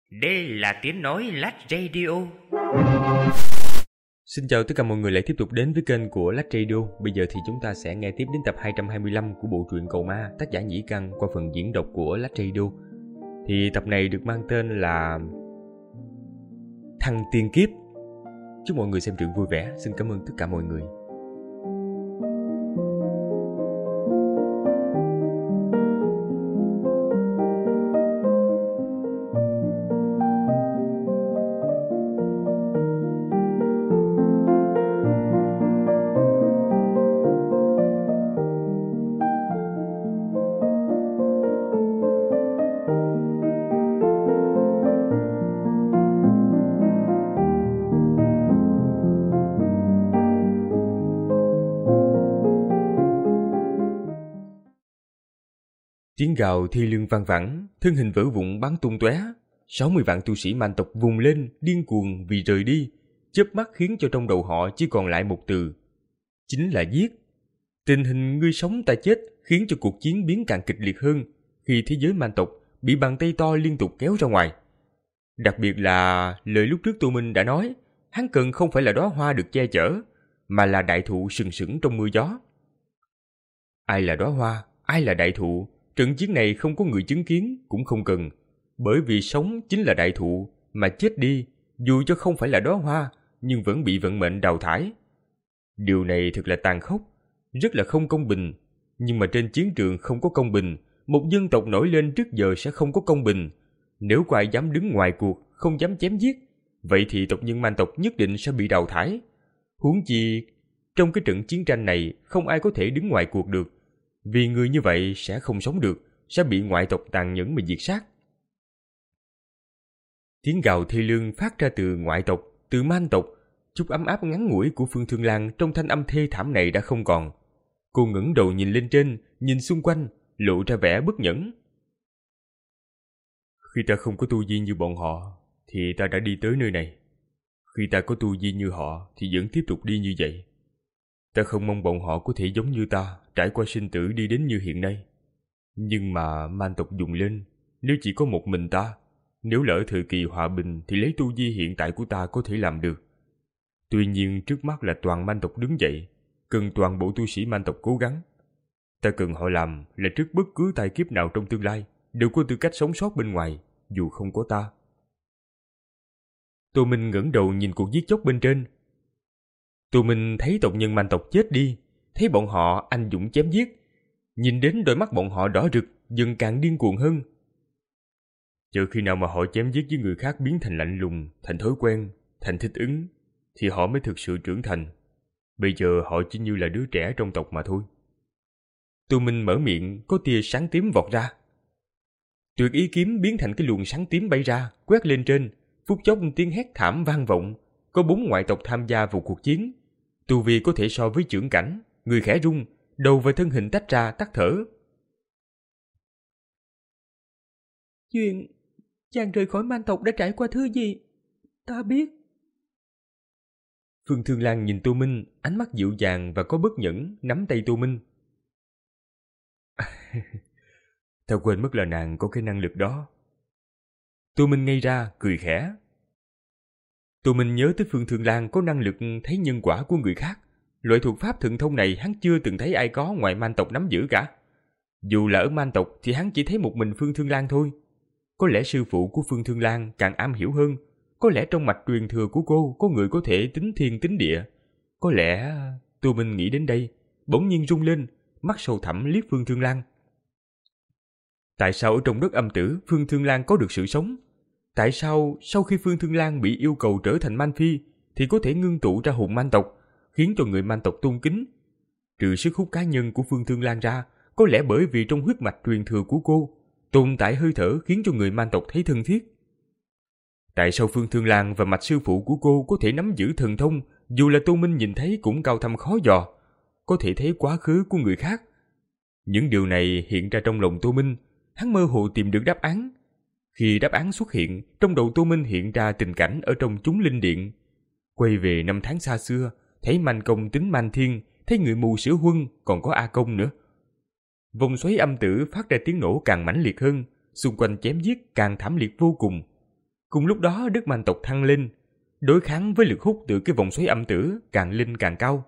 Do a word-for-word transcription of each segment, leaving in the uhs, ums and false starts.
Đây là tiếng nói Lách Radio. Xin chào tất cả mọi người lại tiếp tục đến với kênh của Lách Radio. Bây giờ thì chúng ta sẽ nghe tiếp đến tập hai trăm hai mươi lăm của bộ truyện Cầu Ma, tác giả Nhĩ Căn qua phần diễn đọc của Lách Radio. Thì tập này được mang tên là Thăng Tiên Kiếp. Chúc mọi người xem truyện vui vẻ. Xin cảm ơn tất cả mọi người. Tiếng gào thi lương vang vẳng, thân hình vỡ vụn bắn tung tóe. sáu mươi vạn tu sĩ man tộc vùng lên, điên cuồng vì rời đi, chớp mắt khiến cho trong đầu họ chỉ còn lại một từ, chính là giết. Tình hình ngươi sống ta chết khiến cho cuộc chiến biến càng kịch liệt hơn khi thế giới man tộc bị bàn tay to liên tục kéo ra ngoài. Đặc biệt là lời lúc trước Tô Minh đã nói, hắn cần không phải là đóa hoa được che chở, mà là đại thụ sừng sững trong mưa gió. Ai là đóa hoa, ai là đại thụ? Trận chiến này không có người chứng kiến cũng không cần, bởi vì sống chính là đại thụ, mà chết đi, dù cho không phải là đóa hoa, nhưng vẫn bị vận mệnh đào thải. Điều này thật là tàn khốc, rất là không công bình, nhưng mà trên chiến trường không có công bình, một dân tộc nổi lên trước giờ sẽ không có công bình. Nếu có ai dám đứng ngoài cuộc, không dám chém giết, vậy thì tộc nhân man tộc nhất định sẽ bị đào thải. Huống chi, trong cái trận chiến tranh này không ai có thể đứng ngoài cuộc được, vì người như vậy sẽ không sống được, sẽ bị ngoại tộc tàn nhẫn mà diệt sát. Tiếng gào thê lương phát ra từ ngoại tộc, từ man tộc. Chút ấm áp ngắn ngủi của Phương Thương Lan trong thanh âm thê thảm này đã không còn. Cô ngẩng đầu nhìn lên trên, nhìn xung quanh, lộ ra vẻ bất nhẫn. Khi ta không có tu vi như bọn họ, thì ta đã đi tới nơi này. Khi ta có tu vi như họ, thì vẫn tiếp tục đi như vậy. Ta không mong bọn họ có thể giống như ta, trải qua sinh tử đi đến như hiện nay. Nhưng mà man tộc dùng lên, nếu chỉ có một mình ta, nếu lỡ thời kỳ hòa bình thì lấy tu vi hiện tại của ta có thể làm được. Tuy nhiên trước mắt là toàn man tộc đứng dậy, cần toàn bộ tu sĩ man tộc cố gắng. Ta cần họ làm là trước bất cứ tai kiếp nào trong tương lai, đều có tư cách sống sót bên ngoài, dù không có ta. Tô Minh ngẩng đầu nhìn cuộc giết chóc bên trên. Tô Minh thấy tộc nhân man tộc chết đi, thấy bọn họ anh dũng chém giết, nhìn đến đôi mắt bọn họ đỏ rực, dần càng điên cuồng hơn. Chờ khi nào mà họ chém giết với người khác biến thành lạnh lùng, thành thói quen, thành thích ứng, thì họ mới thực sự trưởng thành. Bây giờ họ chỉ như là đứa trẻ trong tộc mà thôi. Tô Minh mở miệng, có tia sáng tím vọt ra. Tuyệt ý kiếm biến thành cái luồng sáng tím bay ra, quét lên trên, phút chốc tiếng hét thảm vang vọng. Có bốn ngoại tộc tham gia vào cuộc chiến. Tu vi có thể so với chưởng cảnh, người khẽ rung, đầu và thân hình tách ra tắt thở. Chuyện chàng rời khỏi man tộc đã trải qua thứ gì? Ta biết. Phương Thương Lan nhìn Tô Minh, ánh mắt dịu dàng và có bất nhẫn, nắm tay Tô Minh. Ta quên mất là nàng có cái năng lực đó. Tô Minh ngây ra, cười khẽ. Tô Minh nhớ tới Phương Thương Lan có năng lực thấy nhân quả của người khác. Loại thuật pháp thần thông này hắn chưa từng thấy ai có ngoài man tộc nắm giữ cả. Dù là ở man tộc thì hắn chỉ thấy một mình Phương Thương Lan thôi. Có lẽ sư phụ của Phương Thương Lan càng am hiểu hơn. Có lẽ trong mạch truyền thừa của cô có người có thể tính thiên tính địa. Có lẽ... Tô Minh nghĩ đến đây, bỗng nhiên rung lên, mắt sâu thẳm liếc Phương Thương Lan. Tại sao ở trong đất âm tử Phương Thương Lan có được sự sống? Tại sao sau khi Phương Thương Lan bị yêu cầu trở thành man phi thì có thể ngưng tụ ra hồn man tộc, khiến cho người man tộc tôn kính? Trừ sức hút cá nhân của Phương Thương Lan ra, có lẽ bởi vì trong huyết mạch truyền thừa của cô tồn tại hơi thở khiến cho người man tộc thấy thân thiết. Tại sao Phương Thương Lan và mạch sư phụ của cô có thể nắm giữ thần thông, dù là Tô Minh nhìn thấy cũng cao thâm khó dò, có thể thấy quá khứ của người khác? Những điều này hiện ra trong lòng Tô Minh, hắn mơ hồ tìm được đáp án. Khi đáp án xuất hiện, trong đầu Tô Minh hiện ra tình cảnh ở trong chúng linh điện. Quay về năm tháng xa xưa, thấy man công tính man thiên, thấy người mù sửa huân, còn có A Công nữa. Vòng xoáy âm tử phát ra tiếng nổ càng mãnh liệt hơn, xung quanh chém giết càng thảm liệt vô cùng. Cùng lúc đó đức man tộc thăng lên, đối kháng với lực hút từ cái vòng xoáy âm tử càng lên càng cao.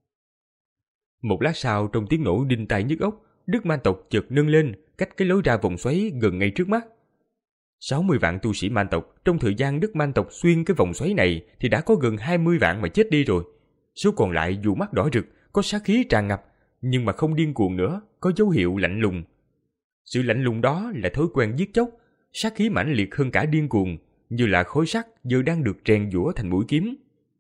Một lát sau, trong tiếng nổ đinh tai nhức óc, đức man tộc chợt nâng lên cách cái lối ra vòng xoáy gần ngay trước mắt. sáu mươi vạn tu sĩ man tộc, trong thời gian đức man tộc xuyên cái vòng xoáy này thì đã có gần hai mươi vạn mà chết đi rồi. Số còn lại dù mắt đỏ rực, có sát khí tràn ngập, nhưng mà không điên cuồng nữa, có dấu hiệu lạnh lùng. Sự lạnh lùng đó là thói quen giết chóc, sát khí mãnh liệt hơn cả điên cuồng, như là khối sắt giờ đang được rèn giũa thành mũi kiếm.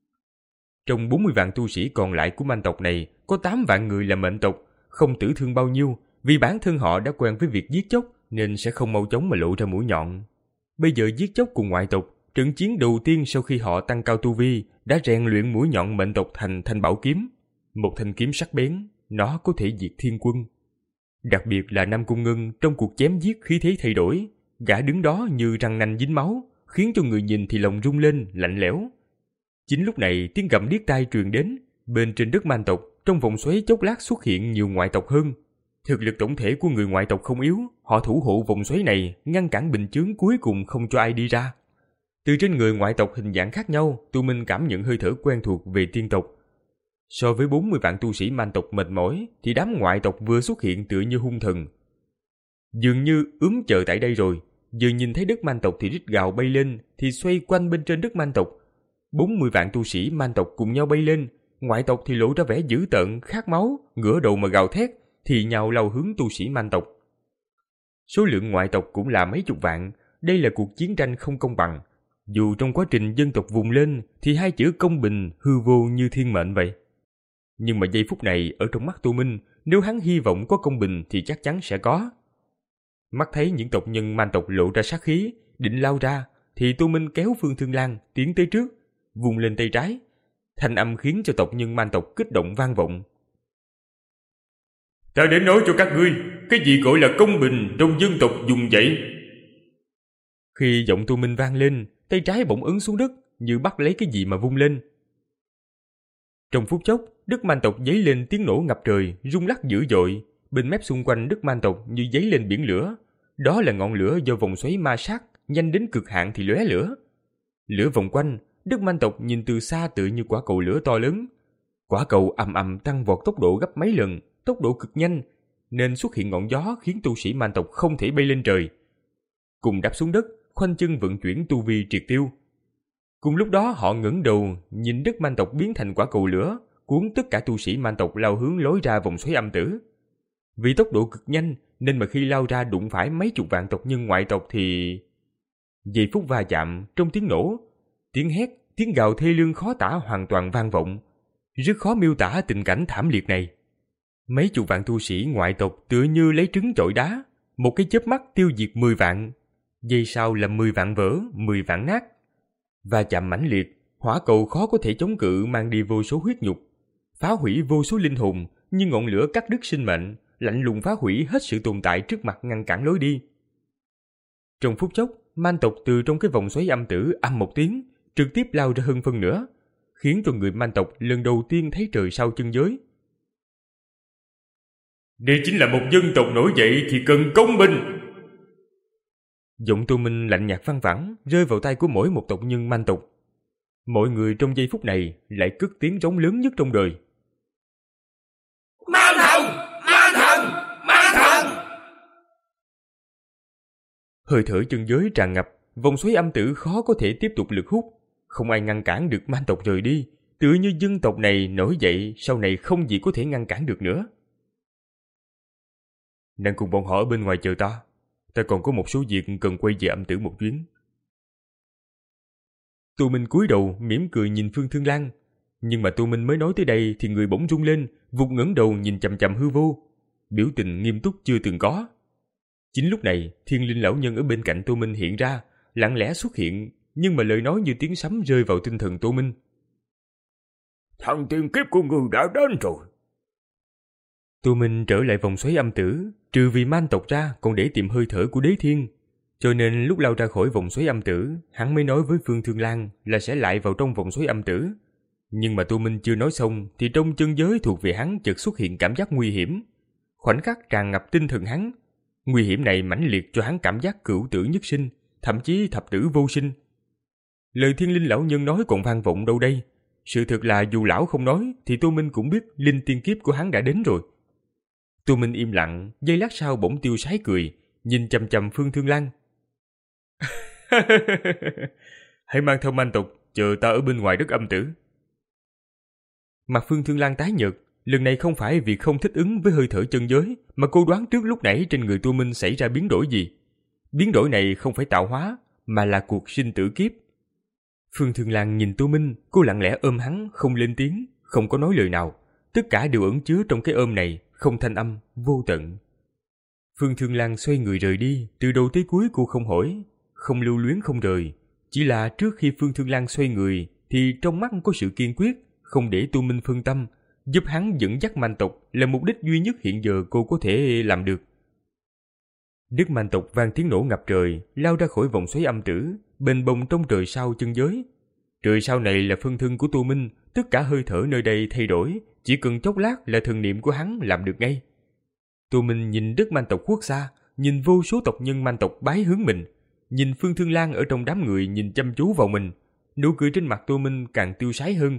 Trong bốn mươi vạn tu sĩ còn lại của man tộc này, có tám vạn người là mệnh tộc, không tử thương bao nhiêu, vì bản thân họ đã quen với việc giết chóc nên sẽ không mau chóng mà lộ ra mũi nhọn. Bây giờ giết chóc cùng ngoại tộc, trận chiến đầu tiên sau khi họ tăng cao tu vi đã rèn luyện mũi nhọn mệnh tộc thành thanh bảo kiếm, một thanh kiếm sắc bén, nó có thể diệt thiên quân. Đặc biệt là Nam Cung Ngân, trong cuộc chém giết khí thế thay đổi, gã đứng đó như răng nanh dính máu, khiến cho người nhìn thì lòng rung lên, lạnh lẽo. Chính lúc này tiếng gầm điếc tai truyền đến, bên trên đất man tộc, trong vòng xoáy chốc lát xuất hiện nhiều ngoại tộc hơn. Thực lực tổng thể của người ngoại tộc không yếu, họ thủ hộ vòng xoáy này, ngăn cản bình chướng cuối cùng không cho ai đi ra. Từ trên người ngoại tộc hình dạng khác nhau, Tu Minh cảm nhận hơi thở quen thuộc về tiên tộc. So với bốn mươi vạn tu sĩ man tộc mệt mỏi, thì đám ngoại tộc vừa xuất hiện tựa như hung thần. Dường như ướm chờ tại đây rồi, vừa nhìn thấy đất man tộc thì rít gào bay lên, thì xoay quanh bên trên đất man tộc. bốn mươi vạn tu sĩ man tộc cùng nhau bay lên, ngoại tộc thì lộ ra vẻ dữ tợn, khát máu, ngửa đầu mà gào thét, thì nhào lao hướng tu sĩ man tộc. Số lượng ngoại tộc cũng là mấy chục vạn, đây là cuộc chiến tranh không công bằng. Dù trong quá trình dân tộc vùng lên thì hai chữ công bình hư vô như thiên mệnh vậy. Nhưng mà giây phút này ở trong mắt Tô Minh, nếu hắn hy vọng có công bình thì chắc chắn sẽ có. Mắt thấy những tộc nhân man tộc lộ ra sát khí, định lao ra, thì Tô Minh kéo Phương Thương Lan tiến tới trước, vùng lên tay trái. Thanh âm khiến cho tộc nhân man tộc kích động vang vọng. Ta đến nói cho các ngươi, cái gì gọi là công bình trong dân tộc dùng vậy? Khi giọng Tô Minh vang lên, tay trái bỗng ấn xuống đất, như bắt lấy cái gì mà vung lên. Trong phút chốc, đất man tộc dấy lên tiếng nổ ngập trời, rung lắc dữ dội. Bên mép xung quanh đất man tộc như dấy lên biển lửa. Đó là ngọn lửa do vòng xoáy ma sát, nhanh đến cực hạn thì lóe lửa. Lửa vòng quanh, đất man tộc nhìn từ xa tựa như quả cầu lửa to lớn. Quả cầu ầm ầm tăng vọt tốc độ gấp mấy lần, tốc độ cực nhanh, nên xuất hiện ngọn gió khiến tu sĩ man tộc không thể bay lên trời. Cùng đáp xuống đất, khoanh chân vận chuyển tu vi triệt tiêu. Cùng lúc đó họ ngẩng đầu, nhìn đất man tộc biến thành quả cầu lửa, cuốn tất cả tu sĩ man tộc lao hướng lối ra vòng xoáy âm tử. Vì tốc độ cực nhanh, nên mà khi lao ra đụng phải mấy chục vạn tộc nhân ngoại tộc thì... Giây phút va chạm, trong tiếng nổ, tiếng hét, tiếng gào thê lương khó tả hoàn toàn vang vọng. Rất khó miêu tả tình cảnh thảm liệt này. Mấy chục vạn tu sĩ ngoại tộc tựa như lấy trứng chọi đá, một cái chớp mắt tiêu diệt mười vạn. Giây sau là mười vạn vỡ, mười vạn nát. Va chạm mãnh liệt, hỏa cầu khó có thể chống cự mang đi vô số huyết nhục, phá hủy vô số linh hồn, như ngọn lửa cắt đứt sinh mệnh, lạnh lùng phá hủy hết sự tồn tại trước mặt ngăn cản lối đi. Trong phút chốc, man tộc từ trong cái vòng xoáy âm tử âm một tiếng, trực tiếp lao ra hơn phân nửa, khiến cho người man tộc lần đầu tiên thấy trời sau chân giới. Đây chính là một dân tộc nổi dậy thì cần công bình. Giọng Tô Minh lạnh nhạt văng vẳng rơi vào tai của mỗi một tộc nhân man tộc. Mọi người trong giây phút này lại cất tiếng rống lớn nhất trong đời. Man thần! Man thần! Man thần! Hơi thở chân giới tràn ngập, vòng xoáy âm tử khó có thể tiếp tục lực hút, không ai ngăn cản được man tộc rời đi, tựa như dân tộc này nổi dậy sau này không gì có thể ngăn cản được nữa. Nàng cùng bọn họ ở bên ngoài chờ ta, ta còn có một số việc cần quay về âm tử một chuyến. Tô Minh cúi đầu mỉm cười nhìn Phương Thương Lan, nhưng mà Tô Minh mới nói tới đây thì người bỗng rung lên, vụt ngẩng đầu nhìn chằm chằm hư vô, biểu tình nghiêm túc chưa từng có. Chính lúc này, Thiên Linh lão nhân ở bên cạnh Tô Minh hiện ra, lặng lẽ xuất hiện, nhưng mà lời nói như tiếng sấm rơi vào tinh thần Tô Minh. Thần tiên kiếp của người đã đến rồi. Tô Minh trở lại vòng xoáy âm tử, trừ vì man tộc ra còn để tìm hơi thở của đế thiên. Cho nên lúc lao ra khỏi vòng xoáy âm tử, hắn mới nói với Phương Thương Lan là sẽ lại vào trong vòng xoáy âm tử. Nhưng mà Tô Minh chưa nói xong thì trong chân giới thuộc về hắn chợt xuất hiện cảm giác nguy hiểm. Khoảnh khắc tràn ngập tinh thần hắn. Nguy hiểm này mãnh liệt cho hắn cảm giác cửu tử nhất sinh, thậm chí thập tử vô sinh. Lời Thiên Linh lão nhân nói còn vang vọng đâu đây. Sự thật là dù lão không nói thì Tô Minh cũng biết linh tiên kiếp của hắn đã đến rồi. Tô Minh im lặng, giây lát sau bỗng tiêu sái cười, nhìn chằm chằm Phương Thương Lan. Hãy mang theo manh tộc, chờ ta ở bên ngoài đất âm tử. Mặt Phương Thương Lan tái nhợt, lần này không phải vì không thích ứng với hơi thở chân giới, mà cô đoán trước lúc nãy trên người Tô Minh xảy ra biến đổi gì. Biến đổi này không phải tạo hóa, mà là cuộc sinh tử kiếp. Phương Thương Lan nhìn Tô Minh, cô lặng lẽ ôm hắn, không lên tiếng, không có nói lời nào. Tất cả đều ẩn chứa trong cái ôm này, không thanh âm, vô tận. Phương Thương Lan xoay người rời đi, từ đầu tới cuối cô không hỏi, không lưu luyến không rời. Chỉ là trước khi Phương Thương Lan xoay người, thì trong mắt có sự kiên quyết, không để Tô Minh phân tâm, giúp hắn dẫn dắt man tộc là mục đích duy nhất hiện giờ cô có thể làm được. Đức man tộc vang tiếng nổ ngập trời, lao ra khỏi vòng xoáy âm tử, bềnh bồng trong trời sao chân giới. Trời sao này là phân thân của Tô Minh, tất cả hơi thở nơi đây thay đổi, chỉ cần chốc lát là thần niệm của hắn làm được ngay. Tô Minh nhìn đất man tộc khuất xa, nhìn vô số tộc nhân man tộc bái hướng mình, nhìn Phương Thương Lan ở trong đám người nhìn chăm chú vào mình, nụ cười trên mặt Tô Minh càng tiêu sái hơn.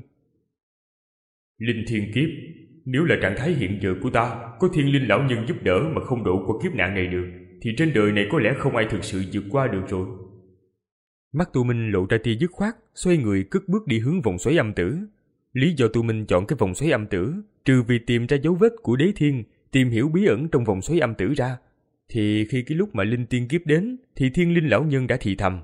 Linh thiên kiếp, nếu là trạng thái hiện giờ của ta, có thiên linh lão nhân giúp đỡ mà không độ qua kiếp nạn này được, thì trên đời này có lẽ không ai thực sự vượt qua được rồi. Mắt Tô Minh lộ ra tia dứt khoát, xoay người cất bước đi hướng vòng xoáy âm tử. Lý do Tô Minh chọn cái vòng xoáy âm tử, trừ vì tìm ra dấu vết của đế thiên, tìm hiểu bí ẩn trong vòng xoáy âm tử ra, thì khi cái lúc mà linh tiên kiếp đến, thì thiên linh lão nhân đã thì thầm.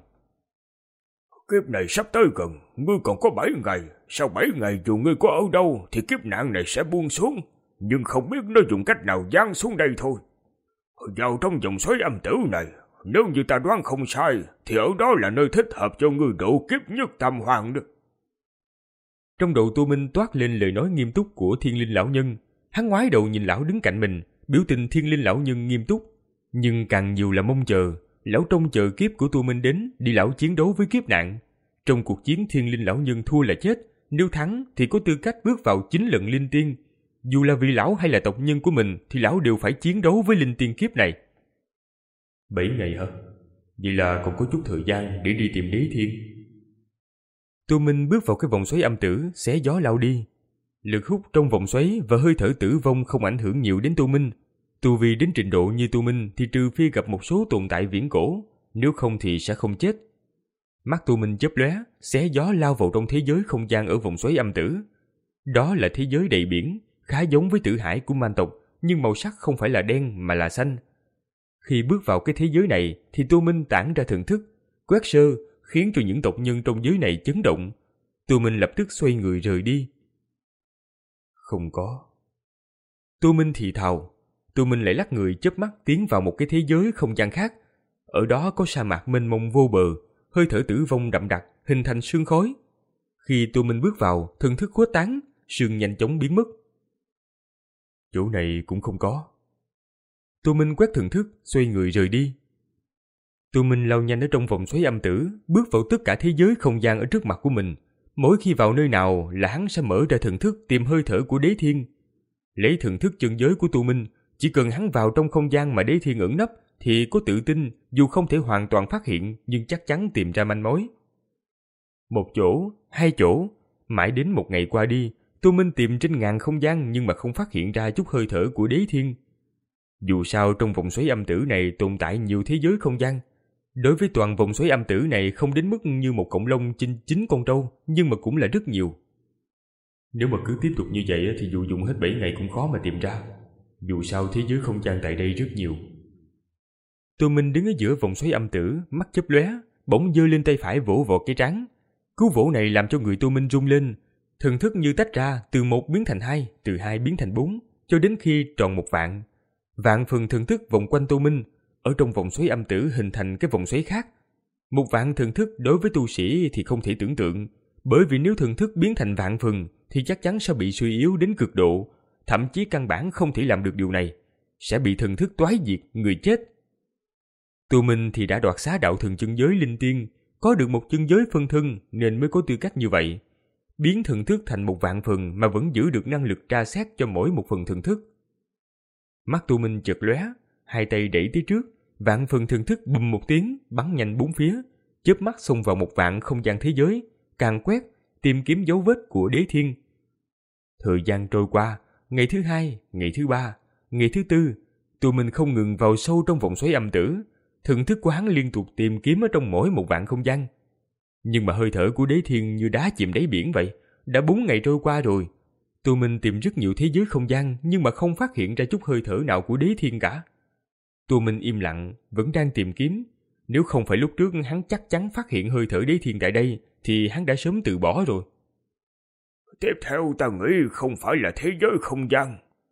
Kiếp này sắp tới gần, ngươi còn có bảy ngày, sau bảy ngày dù ngươi có ở đâu thì kiếp nạn này sẽ buông xuống, nhưng không biết nó dùng cách nào giáng xuống đây thôi. Vào trong vòng xoáy âm tử này, nếu như ta đoán không sai, thì ở đó là nơi thích hợp cho ngươi độ kiếp nhất tam hoàng đó. Trong đầu Tô Minh toát lên lời nói nghiêm túc của thiên linh lão nhân. Hắn ngoái đầu nhìn lão đứng cạnh mình, biểu tình thiên linh lão nhân nghiêm túc, nhưng càng nhiều là mong chờ. Lão trông chờ kiếp của Tô Minh đến, đi lão chiến đấu với kiếp nạn. Trong cuộc chiến thiên linh lão nhân thua là chết, nếu thắng thì có tư cách bước vào chín lần linh tiên. Dù là vì lão hay là tộc nhân của mình thì lão đều phải chiến đấu với linh tiên kiếp này. Bảy ngày hả? Vậy là còn có chút thời gian để đi tìm đế thiên. Tô Minh bước vào cái vòng xoáy âm tử, xé gió lao đi. Lực hút trong vòng xoáy và hơi thở tử vong không ảnh hưởng nhiều đến Tô Minh. Tu vi đến trình độ như Tô Minh thì trừ phi gặp một số tồn tại viễn cổ, nếu không thì sẽ không chết. Mắt Tô Minh chớp lóe, xé gió lao vào trong thế giới không gian ở vòng xoáy âm tử. Đó là thế giới đầy biển, khá giống với tử hải của man tộc, nhưng màu sắc không phải là đen mà là xanh. Khi bước vào cái thế giới này thì Tô Minh tản ra thần thức, quét sơ, khiến cho những tộc nhân trong giới này chấn động. Tô Minh lập tức xoay người rời đi. Không có. Tô Minh thì thào. Tô Minh lại lắc người chớp mắt tiến vào một cái thế giới không gian khác. Ở đó có sa mạc mênh mông vô bờ, hơi thở tử vong đậm đặc, hình thành sương khói. Khi Tô Minh bước vào, thần thức khuếch tán, sương nhanh chóng biến mất. Chỗ này cũng không có. Tô Minh quét thần thức, xoay người rời đi. Tô Minh lao nhanh ở trong vòng xoáy âm tử, bước vào tất cả thế giới không gian ở trước mặt của mình. Mỗi khi vào nơi nào là hắn sẽ mở ra thần thức tìm hơi thở của đế thiên. Lấy thần thức chân giới của Tô Minh, chỉ cần hắn vào trong không gian mà đế thiên ẩn nấp thì có tự tin dù không thể hoàn toàn phát hiện nhưng chắc chắn tìm ra manh mối. Một chỗ, hai chỗ, mãi đến một ngày qua đi, Tô Minh tìm trên ngàn không gian nhưng mà không phát hiện ra chút hơi thở của đế thiên. Dù sao trong vòng xoáy âm tử này tồn tại nhiều thế giới không gian. Đối với toàn vòng xoáy âm tử này không đến mức như một cọng lông chinh chín con trâu, nhưng mà cũng là rất nhiều. Nếu mà cứ tiếp tục như vậy thì dù dùng hết bảy ngày cũng khó mà tìm ra. Dù sao thế giới không gian tại đây rất nhiều. Tô Minh đứng ở giữa vòng xoáy âm tử, mắt chớp lóe, bỗng giơ lên tay phải vỗ vào cái trán. Cú vỗ này làm cho người Tô Minh rung lên, thần thức như tách ra, từ một biến thành hai, từ hai biến thành bốn, cho đến khi tròn một vạn. Vạn phần thần thức vòng quanh Tô Minh, ở trong vòng xoáy âm tử hình thành cái vòng xoáy khác. Một vạn thần thức đối với tu sĩ thì không thể tưởng tượng, bởi vì nếu thần thức biến thành vạn phần thì chắc chắn sẽ bị suy yếu đến cực độ, thậm chí căn bản không thể làm được điều này, sẽ bị thần thức toái diệt, người chết. Tô Minh thì đã đoạt xá đạo thần chân giới linh tiên, có được một chân giới phân thân nên mới có tư cách như vậy. Biến thần thức thành một vạn phần mà vẫn giữ được năng lực tra xét cho mỗi một phần thần thức. Mắt Tô Minh chợt lóe, hai tay đẩy tới trước, vạn phần thần thức bùm một tiếng bắn nhanh bốn phía, chớp mắt xông vào một vạn không gian thế giới, càn quét, tìm kiếm dấu vết của Đế Thiên. Thời gian trôi qua, ngày thứ hai, ngày thứ ba, ngày thứ tư, tụi mình không ngừng vào sâu trong vòng xoáy âm tử. Thần thức của hắn liên tục tìm kiếm ở trong mỗi một vạn không gian. Nhưng mà hơi thở của Đế Thiên như đá chìm đáy biển vậy. Đã bốn ngày trôi qua rồi. Tụi mình tìm rất nhiều thế giới không gian nhưng mà không phát hiện ra chút hơi thở nào của Đế Thiên cả. Tụi mình im lặng, vẫn đang tìm kiếm. Nếu không phải lúc trước hắn chắc chắn phát hiện hơi thở Đế Thiên tại đây, thì hắn đã sớm từ bỏ rồi. Tiếp theo ta nghĩ không phải là thế giới không gian.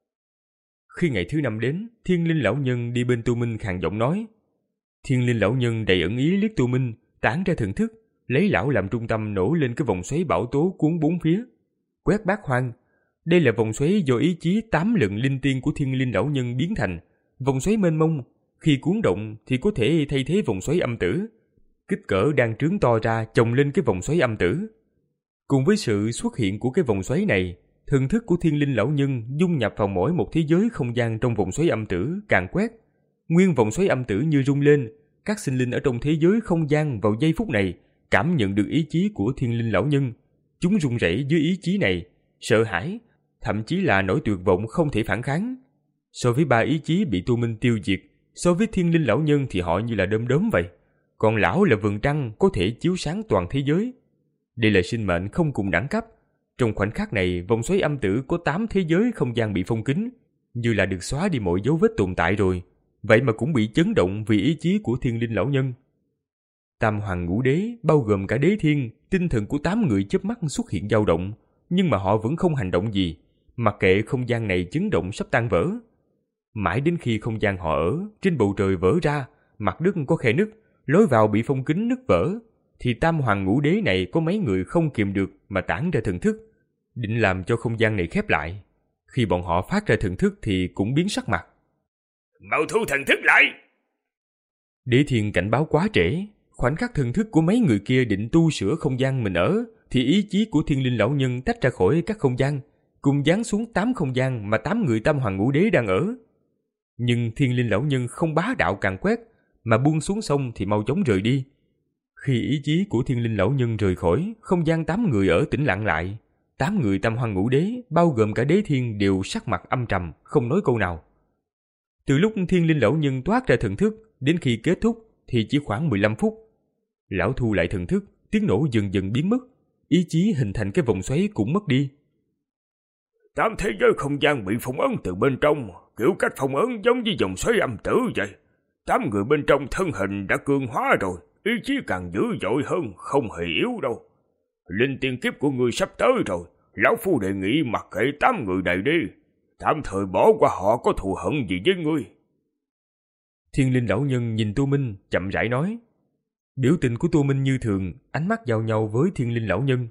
Khi ngày thứ năm đến, Thiên Linh lão nhân đi bên tụi mình khàn giọng nói. Thiên Linh lão nhân đầy ẩn ý liếc tụi mình, tản ra thần thức, lấy lão làm trung tâm nổ lên cái vòng xoáy bão tố cuốn bốn phía. Quét bát hoang. Đây là vòng xoáy do ý chí tám lần linh tiên của Thiên Linh lão nhân biến thành. Vòng xoáy mênh mông, khi cuốn động thì có thể thay thế vòng xoáy âm tử. Kích cỡ đang trướng to ra chồng lên cái vòng xoáy âm tử. Cùng với sự xuất hiện của cái vòng xoáy này, thần thức của Thiên Linh lão nhân dung nhập vào mỗi một thế giới không gian trong vòng xoáy âm tử càn quét. Nguyên vòng xoáy âm tử như rung lên, các sinh linh ở trong thế giới không gian vào giây phút này cảm nhận được ý chí của Thiên Linh lão nhân. Chúng run rẩy dưới ý chí này, sợ hãi, thậm chí là nỗi tuyệt vọng không thể phản kháng. So với ba ý chí bị tu minh tiêu diệt, so với Thiên Linh lão nhân thì họ như là đom đóm vậy. Còn lão là vầng trăng có thể chiếu sáng toàn thế giới. Đây là sinh mệnh không cùng đẳng cấp. Trong khoảnh khắc này, vòng xoáy âm tử có tám thế giới không gian bị phong kín, như là được xóa đi mọi dấu vết tồn tại rồi. Vậy mà cũng bị chấn động vì ý chí của Thiên Linh lão nhân. Tam hoàng ngũ đế, bao gồm cả Đế Thiên, tinh thần của tám người chớp mắt xuất hiện dao động, nhưng mà họ vẫn không hành động gì, mặc kệ không gian này chấn động sắp tan vỡ. Mãi đến khi không gian họ ở trên bầu trời vỡ ra, mặt đất có khe nứt, lối vào bị phong kín nứt vỡ, thì tam hoàng ngũ đế này có mấy người không kiềm được mà tản ra thần thức, định làm cho không gian này khép lại. Khi bọn họ phát ra thần thức thì cũng biến sắc mặt. Mau thu thần thức lại! Đế Thiên cảnh báo quá trễ. Khoảnh khắc thần thức của mấy người kia định tu sửa không gian mình ở, thì ý chí của Thiên Linh lão nhân tách ra khỏi các không gian, cùng giáng xuống tám không gian mà tám người tam hoàng ngũ đế đang ở. Nhưng Thiên Linh lão nhân không bá đạo càn quét, mà buông xuống sông thì mau chóng rời đi. Khi ý chí của Thiên Linh lão nhân rời khỏi, không gian tám người ở tĩnh lặng lại. Tám người tam hoàng ngũ đế, bao gồm cả Đế Thiên, đều sắc mặt âm trầm, không nói câu nào. Từ lúc Thiên Linh lão nhân toát ra thần thức đến khi kết thúc thì chỉ khoảng mười lăm phút. Lão thu lại thần thức, tiếng nổ dần dần biến mất, ý chí hình thành cái vòng xoáy cũng mất đi. Tám thế giới không gian bị phong ấn từ bên trong, kiểu cách phong ấn giống như vòng xoáy âm tử vậy. Tám người bên trong thân hình đã cường hóa rồi, ý chí càng dữ dội hơn, không hề yếu đâu. Linh tiên kiếp của người sắp tới rồi, lão phu đề nghị mặc kệ tám người này đi, tạm thời bỏ qua họ có thù hận gì với ngươi. Thiên Linh lão nhân nhìn Tô Minh, chậm rãi nói. Biểu tình của Tô Minh như thường, ánh mắt giao nhau với Thiên Linh lão nhân.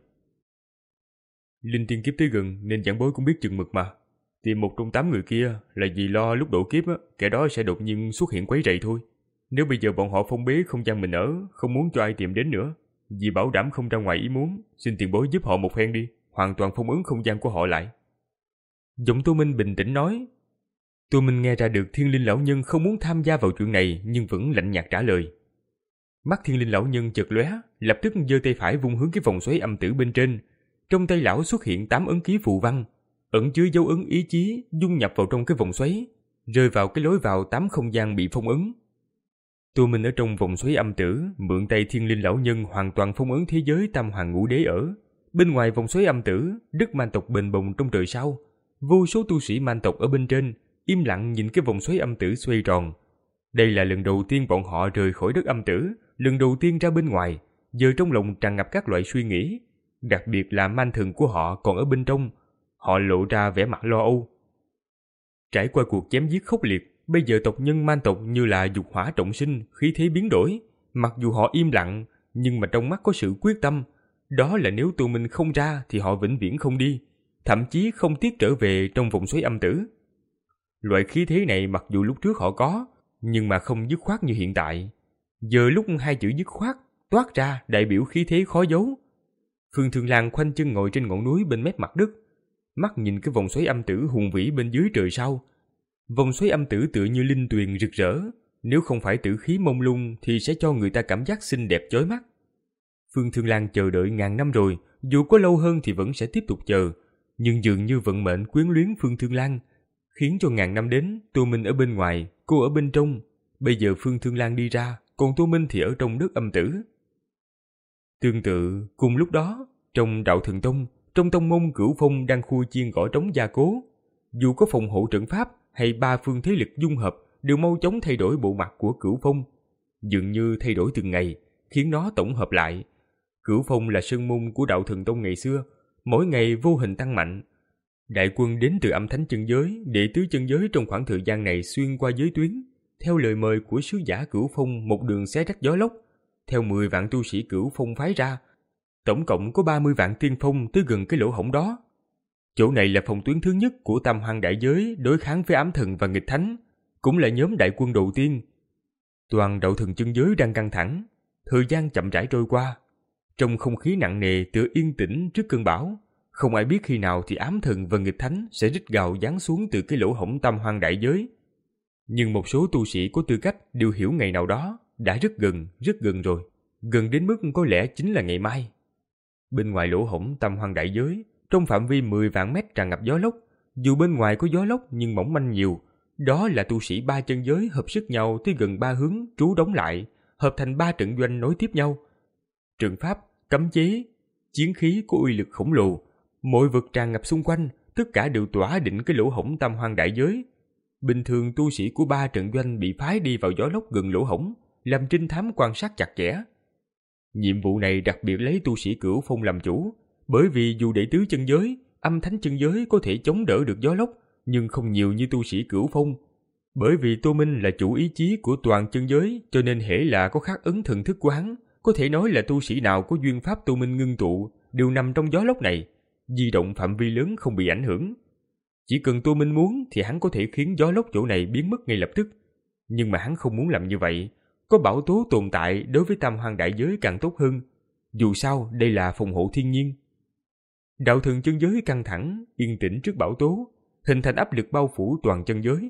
Linh tiên kiếp tới gần nên giảng bối cũng biết chừng mực mà. Tìm một trong tám người kia là vì lo lúc độ kiếp á, kẻ đó sẽ đột nhiên xuất hiện quấy rầy thôi. Nếu bây giờ bọn họ phong bế không gian mình ở, không muốn cho ai tìm đến nữa, vì bảo đảm không ra ngoài ý muốn, xin tiền bối giúp họ một phen đi, hoàn toàn phong ấn không gian của họ lại. Giọng Tô Minh bình tĩnh nói. Tô Minh nghe ra được Thiên Linh lão nhân không muốn tham gia vào chuyện này, nhưng vẫn lạnh nhạt trả lời. Mắt Thiên Linh lão nhân chợt lóe, lập tức giơ tay phải vung hướng cái vòng xoáy âm tử bên trên. Trong tay lão xuất hiện tám ấn ký phù văn, ẩn chứa dấu ấn ý chí dung nhập vào trong cái vòng xoáy, rơi vào cái lối vào tám không gian bị phong ấn. Tô Minh ở trong vòng xoáy âm tử, mượn tay Thiên Linh lão nhân hoàn toàn phong ấn thế giới tam hoàng ngũ đế ở. Bên ngoài vòng xoáy âm tử, đất man tộc bền bồng trong trời sao. Vô số tu sĩ man tộc ở bên trên, im lặng nhìn cái vòng xoáy âm tử xoay tròn. Đây là lần đầu tiên bọn họ rời khỏi đất âm tử, lần đầu tiên ra bên ngoài, giờ trong lòng tràn ngập các loại suy nghĩ. Đặc biệt là man thần của họ còn ở bên trong, họ lộ ra vẻ mặt lo âu. Trải qua cuộc chém giết khốc liệt, bây giờ tộc nhân man tộc như là dục hỏa trọng sinh, khí thế biến đổi. Mặc dù họ im lặng, nhưng mà trong mắt có sự quyết tâm. Đó là nếu tụi mình không ra thì họ vĩnh viễn không đi, thậm chí không tiếc trở về trong vòng xoáy âm tử. Loại khí thế này mặc dù lúc trước họ có, nhưng mà không dứt khoát như hiện tại. Giờ lúc hai chữ dứt khoát toát ra đại biểu khí thế khó giấu. Phương Thường Lan khoanh chân ngồi trên ngọn núi bên mép mặt đất, mắt nhìn cái vòng xoáy âm tử hùng vĩ bên dưới trời sao. Vòng xoáy âm tử tựa như linh tuyền rực rỡ, nếu không phải tử khí mông lung thì sẽ cho người ta cảm giác xinh đẹp chói mắt. Phương Thương Lan chờ đợi ngàn năm rồi, dù có lâu hơn thì vẫn sẽ tiếp tục chờ, nhưng dường như vận mệnh quyến luyến Phương Thương Lan, khiến cho ngàn năm đến, Tô Minh ở bên ngoài, cô ở bên trong. Bây giờ Phương Thương Lan đi ra, còn Tô Minh thì ở trong nước âm tử. Tương tự, cùng lúc đó, trong Đạo Thần Tông, trong tông môn Cửu Phong đang khui chiên gõ trống gia cố. Dù có phòng hộ trận pháp hay ba phương thế lực dung hợp, đều mau chóng thay đổi bộ mặt của Cửu Phong. Dường như thay đổi từng ngày, khiến nó tổng hợp lại. Cửu Phong là sơn môn của Đạo Thần Tông ngày xưa, mỗi ngày vô hình tăng mạnh. Đại quân đến từ âm thánh chân giới, đệ tứ chân giới trong khoảng thời gian này xuyên qua giới tuyến, theo lời mời của sứ giả Cửu Phong một đường xé rách gió lốc, theo mười vạn tu sĩ Cửu Phong phái ra. Tổng cộng có ba mươi vạn tiên phong tới gần cái lỗ hổng đó. Chỗ này là phòng tuyến thứ nhất của Tam Hoang đại giới đối kháng với ám thần và nghịch thánh, cũng là nhóm đại quân đầu tiên. Toàn Đạo Thần chân giới đang căng thẳng, thời gian chậm rãi trôi qua. Trong không khí nặng nề tựa yên tĩnh trước cơn bão, không ai biết khi nào thì ám thần và nghịch thánh sẽ rít gào giáng xuống từ cái lỗ hổng Tam Hoang đại giới. Nhưng một số tu sĩ có tư cách đều hiểu ngày nào đó đã rất gần, rất gần rồi, gần đến mức có lẽ chính là ngày mai. Bên ngoài lỗ hổng Tam Hoang đại giới, trong phạm vi mười vạn mét tràn ngập gió lốc, dù bên ngoài có gió lốc nhưng mỏng manh nhiều. Đó là tu sĩ ba chân giới hợp sức nhau tới gần ba hướng trú đóng lại, hợp thành ba trận doanh nối tiếp nhau. Trận pháp, cấm chế, chiến khí có uy lực khổng lồ, mọi vật tràn ngập xung quanh, tất cả đều tỏa định cái lỗ hổng Tam Hoang đại giới. Bình thường tu sĩ của ba trận doanh bị phái đi vào gió lốc gần lỗ hổng, làm trinh thám quan sát chặt chẽ. Nhiệm vụ này đặc biệt lấy tu sĩ Cửu Phong làm chủ, bởi vì dù đệ tứ chân giới, âm thánh chân giới có thể chống đỡ được gió lốc, nhưng không nhiều như tu sĩ Cửu Phong. Bởi vì Tô Minh là chủ ý chí của toàn chân giới, cho nên hễ là có khắc ấn thần thức của hắn, có thể nói là tu sĩ nào có duyên pháp Tô Minh ngưng tụ đều nằm trong gió lốc này, di động phạm vi lớn không bị ảnh hưởng. Chỉ cần Tô Minh muốn thì hắn có thể khiến gió lốc chỗ này biến mất ngay lập tức. Nhưng mà hắn không muốn làm như vậy. Có bảo tố tồn tại đối với Tam Hoang đại giới càng tốt hơn. Dù sao đây là phòng hộ thiên nhiên. Đạo Thần chân giới căng thẳng, yên tĩnh trước bảo tố, hình thành áp lực bao phủ toàn chân giới.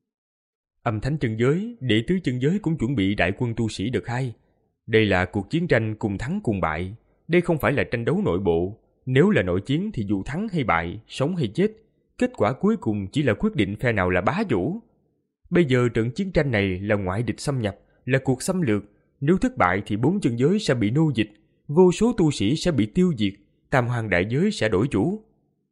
Âm thánh chân giới, đệ tứ chân giới cũng chuẩn bị đại quân tu sĩ đợt hai. Đây là cuộc chiến tranh cùng thắng cùng bại. Đây không phải là tranh đấu nội bộ. Nếu là nội chiến thì dù thắng hay bại, sống hay chết, kết quả cuối cùng chỉ là quyết định phe nào là bá chủ. Bây giờ trận chiến tranh này là ngoại địch xâm nhập, là cuộc xâm lược. Nếu thất bại thì bốn chân giới sẽ bị nô dịch, vô số tu sĩ sẽ bị tiêu diệt, Tam Hoang đại giới sẽ đổi chủ.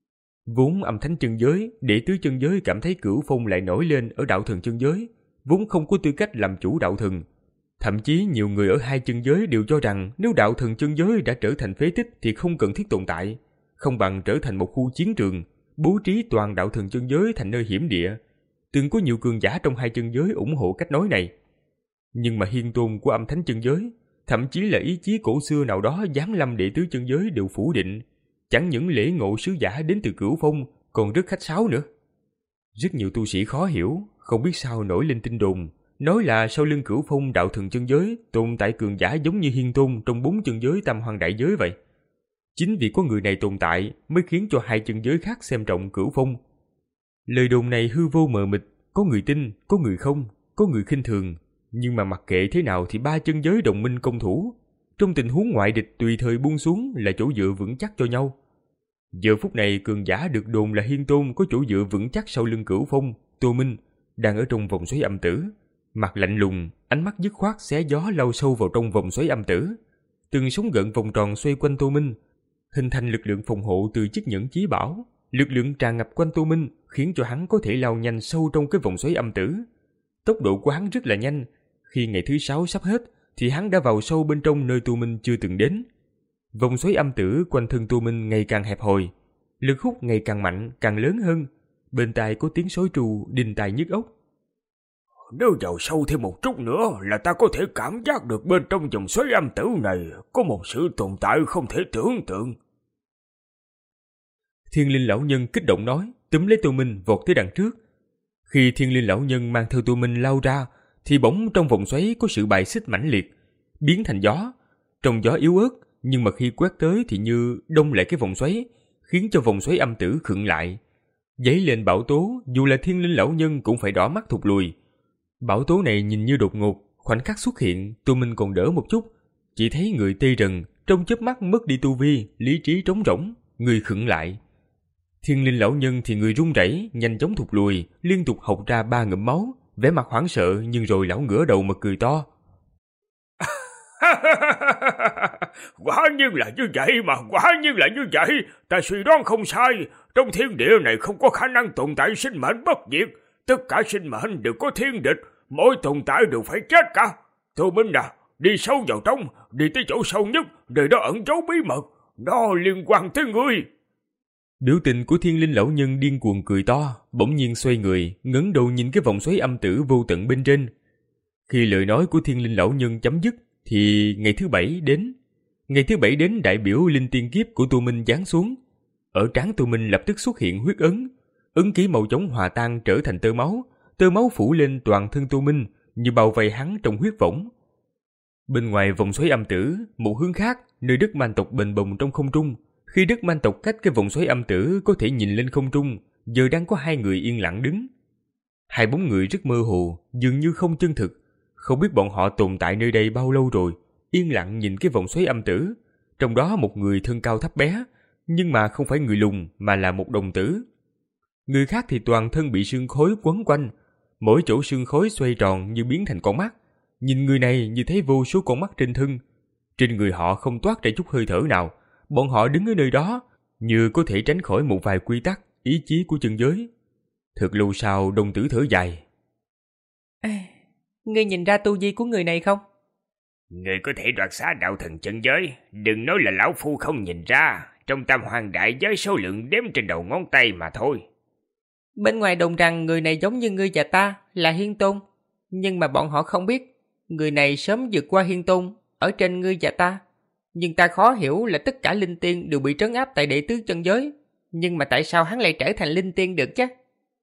Vốn âm thánh chân giới, đệ tứ chân giới cảm thấy Cửu Phong lại nổi lên ở Đạo Thần chân giới, vốn không có tư cách làm chủ đạo thần. Thậm chí nhiều người ở hai chân giới đều cho rằng nếu Đạo Thần chân giới đã trở thành phế tích thì không cần thiết tồn tại, không bằng trở thành một khu chiến trường, bố trí toàn Đạo Thần chân giới thành nơi hiểm địa. Từng có nhiều cường giả trong hai chân giới ủng hộ cách nói này. Nhưng mà hiên tôn của âm thánh chân giới, thậm chí là ý chí cổ xưa nào đó giáng lâm đệ tứ chân giới đều phủ định. Chẳng những lễ ngộ sứ giả đến từ Cửu Phong, còn rất khách sáo nữa. Rất nhiều tu sĩ khó hiểu, không biết sao nổi lên tin đồn, nói là sau lưng Cửu Phong Đạo Thần chân giới tồn tại cường giả giống như hiên tôn trong bốn chân giới Tam Hoang đại giới vậy. Chính vì có người này tồn tại mới khiến cho hai chân giới khác xem trọng Cửu Phong. Lời đồn này hư vô mờ mịt, có người tin, có người không, có người khinh thường. Nhưng mà mặc kệ thế nào thì ba chân giới đồng minh công thủ. Trong tình huống ngoại địch tùy thời buông xuống là chỗ dựa vững chắc cho nhau. Giờ phút này cường giả được đồn là hiên tôn có chỗ dựa vững chắc sau lưng Cửu Phong, Tô Minh, đang ở trong vòng xoáy âm tử. Mặt lạnh lùng, ánh mắt dứt khoát xé gió lao sâu vào trong vòng xoáy âm tử. Từng sóng gợn vòng tròn xoay quanh Tô Minh, hình thành lực lượng phòng hộ từ chiếc nhẫn chí bảo. Lực lượng tràn ngập quanh Tô Minh khiến cho hắn có thể lao nhanh sâu trong cái vòng xoáy âm tử. Tốc độ của hắn rất là nhanh. Khi ngày thứ sáu sắp hết thì hắn đã vào sâu bên trong nơi Tô Minh chưa từng đến. Vòng xoáy âm tử quanh thân Tô Minh ngày càng hẹp hòi, lực hút ngày càng mạnh, càng lớn hơn. Bên tai có tiếng sói tru đinh tai nhức óc. Nếu vào sâu thêm một chút nữa là ta có thể cảm giác được bên trong vòng xoáy âm tử này có một sự tồn tại không thể tưởng tượng. Thiên Linh lão nhân kích động nói, túm lấy Tô Minh vọt tới đằng trước. Khi Thiên Linh lão nhân mang theo Tô Minh lao ra, thì bỗng trong vòng xoáy có sự bài xích mãnh liệt, biến thành gió. Trong gió yếu ớt, nhưng mà khi quét tới thì như đông lại cái vòng xoáy, khiến cho vòng xoáy âm tử khựng lại. Dấy lên bão tố, dù là Thiên Linh lão nhân cũng phải đỏ mắt thụt lùi. Bão tố này nhìn như đột ngột, khoảnh khắc xuất hiện, Tu Minh còn đỡ một chút, chỉ thấy người tê rần, trong chớp mắt mất đi tu vi, lý trí trống rỗng, người khựng lại. Thiên Linh lão nhân thì người run rẩy, nhanh chóng thụt lùi, liên tục hộc ra ba ngụm máu, vẻ mặt hoảng sợ, nhưng rồi lão ngửa đầu mà cười to. Quả nhiên là như vậy mà, quả nhiên là như vậy. Ta suy đoán không sai, trong thiên địa này không có khả năng tồn tại sinh mệnh bất diệt. Tất cả sinh mệnh đều có thiên địch, mỗi tồn tại đều phải chết cả. Tô Minh à, đi sâu vào trong, đi tới chỗ sâu nhất, nơi đó ẩn giấu bí mật, nó liên quan tới ngươi. Biểu tình của Thiên Linh lão nhân điên cuồng cười to, bỗng nhiên xoay người, ngẩng đầu nhìn cái vòng xoáy âm tử vô tận bên trên. Khi lời nói của Thiên Linh lão nhân chấm dứt, thì ngày thứ bảy đến. Ngày thứ bảy đến, đại biểu linh tiên kiếp của Tu Minh giáng xuống. Ở trán Tu Minh lập tức xuất hiện huyết ấn, ấn ký màu chống hòa tan trở thành tơ máu, tơ máu phủ lên toàn thân Tu Minh, như bao vây hắn trong huyết võng. Bên ngoài vòng xoáy âm tử, một hướng khác, nơi đất man tộc bềnh bồng trong không trung. Khi đất man tộc cách cái vòng xoáy âm tử có thể nhìn lên không trung, giờ đang có hai người yên lặng đứng. Hai bóng người rất mơ hồ, dường như không chân thực. Không biết bọn họ tồn tại nơi đây bao lâu rồi, yên lặng nhìn cái vòng xoáy âm tử. Trong đó một người thân cao thấp bé, nhưng mà không phải người lùn mà là một đồng tử. Người khác thì toàn thân bị sương khói quấn quanh, mỗi chỗ sương khói xoay tròn như biến thành con mắt. Nhìn người này như thấy vô số con mắt trên thân. Trên người họ không toát ra chút hơi thở nào. Bọn họ đứng ở nơi đó như có thể tránh khỏi một vài quy tắc, ý chí của chân giới. Thật lâu sau, đồng tử thở dài. À, ngươi nhìn ra tu vi của người này không? Người có thể đoạt xá đạo thần chân giới, đừng nói là lão phu không nhìn ra. Trong tam hoàng đại giới số lượng đếm trên đầu ngón tay mà thôi. Bên ngoài đồn rằng người này giống như ngươi và ta, là Hiên Tôn. Nhưng mà bọn họ không biết, người này sớm vượt qua Hiên Tôn, ở trên ngươi và ta. Nhưng ta khó hiểu là tất cả linh tiên đều bị trấn áp tại đệ tứ chân giới. Nhưng mà tại sao hắn lại trở thành linh tiên được chứ?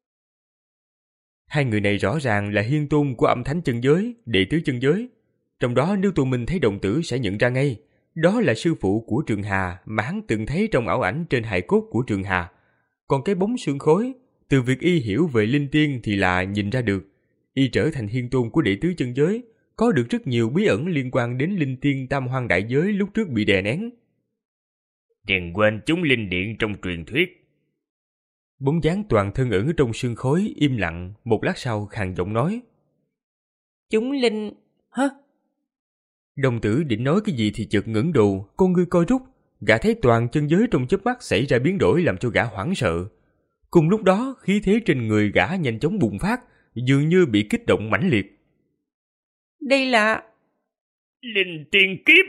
Hai người này rõ ràng là Hiên Tôn của âm thánh chân giới, đệ tứ chân giới. Trong đó nếu tụi mình thấy đồng tử sẽ nhận ra ngay. Đó là sư phụ của Trường Hà mà hắn từng thấy trong ảo ảnh trên hài cốt của Trường Hà. Còn cái bóng sương khói, từ việc y hiểu về linh tiên thì là nhìn ra được. Y trở thành Hiên Tôn của đệ tứ chân giới, có được rất nhiều bí ẩn liên quan đến linh tiên tam hoang đại giới lúc trước bị đè nén. Đừng quên chúng linh điện trong truyền thuyết. Bóng dáng toàn thân ẩn trong sương khói im lặng, một lát sau khàn giọng nói. Chúng linh... hả? Đồng tử định nói cái gì thì chợt ngẩng đầu, con ngươi co rút. Gã thấy toàn chân giới trong chớp mắt xảy ra biến đổi làm cho gã hoảng sợ. Cùng lúc đó, khí thế trên người gã nhanh chóng bùng phát, dường như bị kích động mãnh liệt. Đây là... linh tiên kiếp.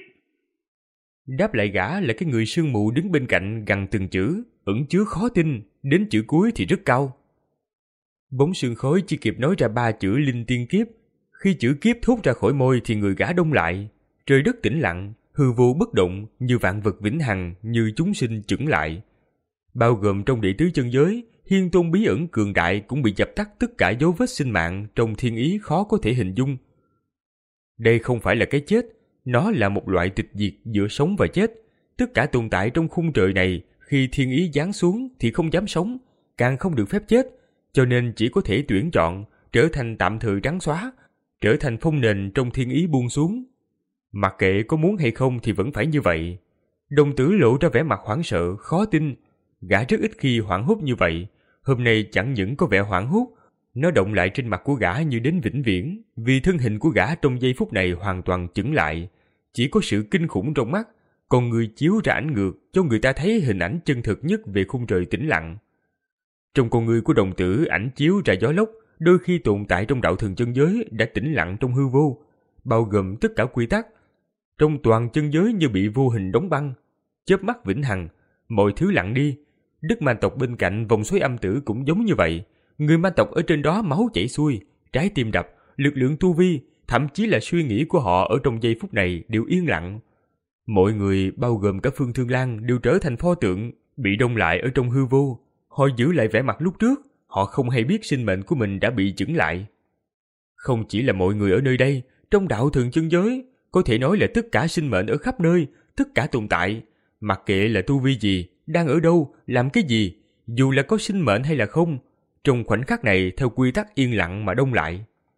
Đáp lại gã là cái người sương mù đứng bên cạnh gằn từng chữ, ẩn chứa khó tin, đến chữ cuối thì rất cao. Bóng sương khói chỉ kịp nói ra ba chữ linh tiên kiếp. Khi chữ kiếp thốt ra khỏi môi thì người gã đông lại. Trời đất tĩnh lặng, hư vô bất động, như vạn vật vĩnh hằng, như chúng sinh chững lại. Bao gồm trong đệ tứ chân giới, Hiên Tôn bí ẩn cường đại cũng bị dập tắt tất cả dấu vết sinh mạng trong thiên ý khó có thể hình dung. Đây không phải là cái chết, nó là một loại tịch diệt giữa sống và chết. Tất cả tồn tại trong khung trời này khi thiên ý giáng xuống thì không dám sống, càng không được phép chết, cho nên chỉ có thể tuyển chọn, trở thành tạm thời trắng xóa, trở thành phong nền trong thiên ý buông xuống. Mặc kệ có muốn hay không thì vẫn phải như vậy. Đồng tử lộ ra vẻ mặt hoảng sợ, khó tin. Gã rất ít khi hoảng hốt như vậy. Hôm nay chẳng những có vẻ hoảng hốt, nó động lại trên mặt của gã như đến vĩnh viễn, vì thân hình của gã trong giây phút này hoàn toàn chững lại. Chỉ có sự kinh khủng trong mắt, còn người chiếu ra ảnh ngược cho người ta thấy hình ảnh chân thực nhất về khung trời tĩnh lặng. Trong con người của đồng tử ảnh chiếu ra gió lốc, đôi khi tồn tại trong đạo thần chân giới đã tĩnh lặng trong hư vô, bao gồm tất cả quy tắc. Trong toàn chân giới như bị vô hình đóng băng, chớp mắt vĩnh hằng, mọi thứ lặng đi. Đất man tộc bên cạnh vòng xoáy âm tử cũng giống như vậy. Người man tộc ở trên đó máu chảy xuôi, trái tim đập, lực lượng tu vi, thậm chí là suy nghĩ của họ ở trong giây phút này đều yên lặng. Mọi người, bao gồm cả Phương Thương Lan, đều trở thành pho tượng, bị đông lại ở trong hư vô. Họ giữ lại vẻ mặt lúc trước, họ không hay biết sinh mệnh của mình đã bị chững lại. Không chỉ là mọi người ở nơi đây, trong đạo thần chân giới, có thể nói là tất cả sinh mệnh ở khắp nơi, tất cả tồn tại, mặc kệ là tu vi gì, đang ở đâu, làm cái gì, dù là có sinh mệnh hay là không, trong khoảnh khắc này theo quy tắc yên lặng mà đông lại.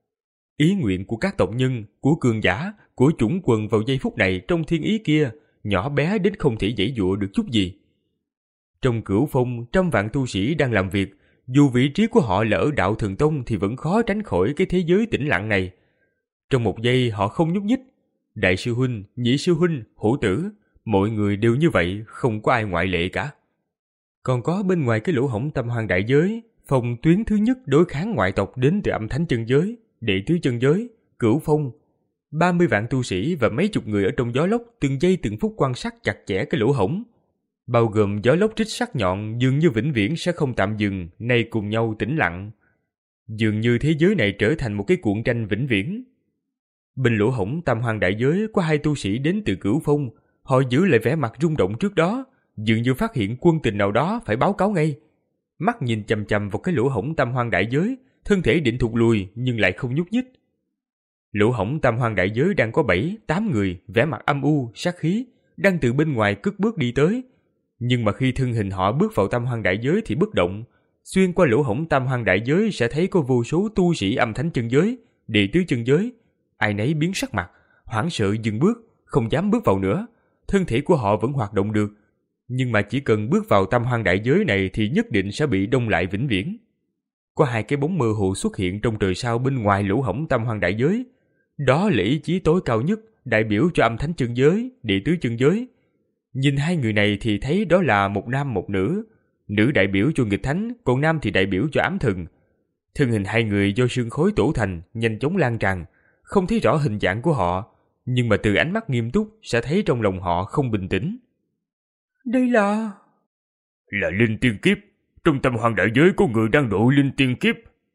Ý nguyện của các tộc nhân, của cường giả, của chủng quần vào giây phút này trong thiên ý kia, nhỏ bé đến không thể giãy giụa được chút gì. Trong Cửu Phong, trăm vạn tu sĩ đang làm việc, dù vị trí của họ là ở Đạo Thần Tông thì vẫn khó tránh khỏi cái thế giới tĩnh lặng này. Trong một giây họ không nhúc nhích. Đại sư huynh, nhị sư huynh, hữu tử, mọi người đều như vậy, không có ai ngoại lệ cả. Còn có bên ngoài cái lỗ hổng Tam Hoang đại giới, phòng tuyến thứ nhất đối kháng ngoại tộc đến từ Âm Thánh chân giới, Đệ tứ chân giới, Cửu Phong. ba mươi vạn tu sĩ và mấy chục người ở trong gió lốc từng giây từng phút quan sát chặt chẽ cái lỗ hổng. Bao gồm gió lốc trích sắc nhọn dường như vĩnh viễn sẽ không tạm dừng, nay cùng nhau tĩnh lặng. Dường như thế giới này trở thành một cái cuộn tranh vĩnh viễn. Bên lỗ hổng Tam Hoang đại giới có hai tu sĩ đến từ Cửu Phong, họ giữ lại vẻ mặt rung động trước đó, dường như phát hiện quân tình nào đó phải báo cáo ngay. Mắt nhìn chằm chằm vào cái lỗ hổng Tam Hoang đại giới, thân thể định thụt lùi nhưng lại không nhúc nhích. Lỗ hổng Tam Hoang đại giới đang có bảy, tám người, vẻ mặt âm u, sát khí, đang từ bên ngoài cất bước đi tới. Nhưng mà khi thân hình họ bước vào Tam Hoang đại giới thì bất động. Xuyên qua lỗ hổng Tam Hoang đại giới sẽ thấy có vô số tu sĩ Âm Thánh chân giới, Đệ tứ chân giới. Ai nấy biến sắc mặt, hoảng sợ dừng bước, không dám bước vào nữa. Thân thể của họ vẫn hoạt động được, nhưng mà chỉ cần bước vào Tam Hoang đại giới này thì nhất định sẽ bị đông lại vĩnh viễn. Có hai cái bóng mơ hồ xuất hiện trong trời sao bên ngoài lỗ hổng Tam Hoang đại giới. Đó là ý chí tối cao nhất, đại biểu cho Âm Thánh chân giới, Đệ tứ chân giới. Nhìn hai người này thì thấy đó là một nam một nữ. Nữ đại biểu cho nghịch thánh, còn nam thì đại biểu cho ám thần. Thân hình hai người do sương khói tổ thành, nhanh chóng lan tràn, không thấy rõ hình dạng của họ, nhưng mà từ ánh mắt nghiêm túc sẽ thấy trong lòng họ không bình tĩnh. Đây là... Là linh tiên kiếp. Trong Tam Hoang đại giới có người đang độ linh tiên kiếp.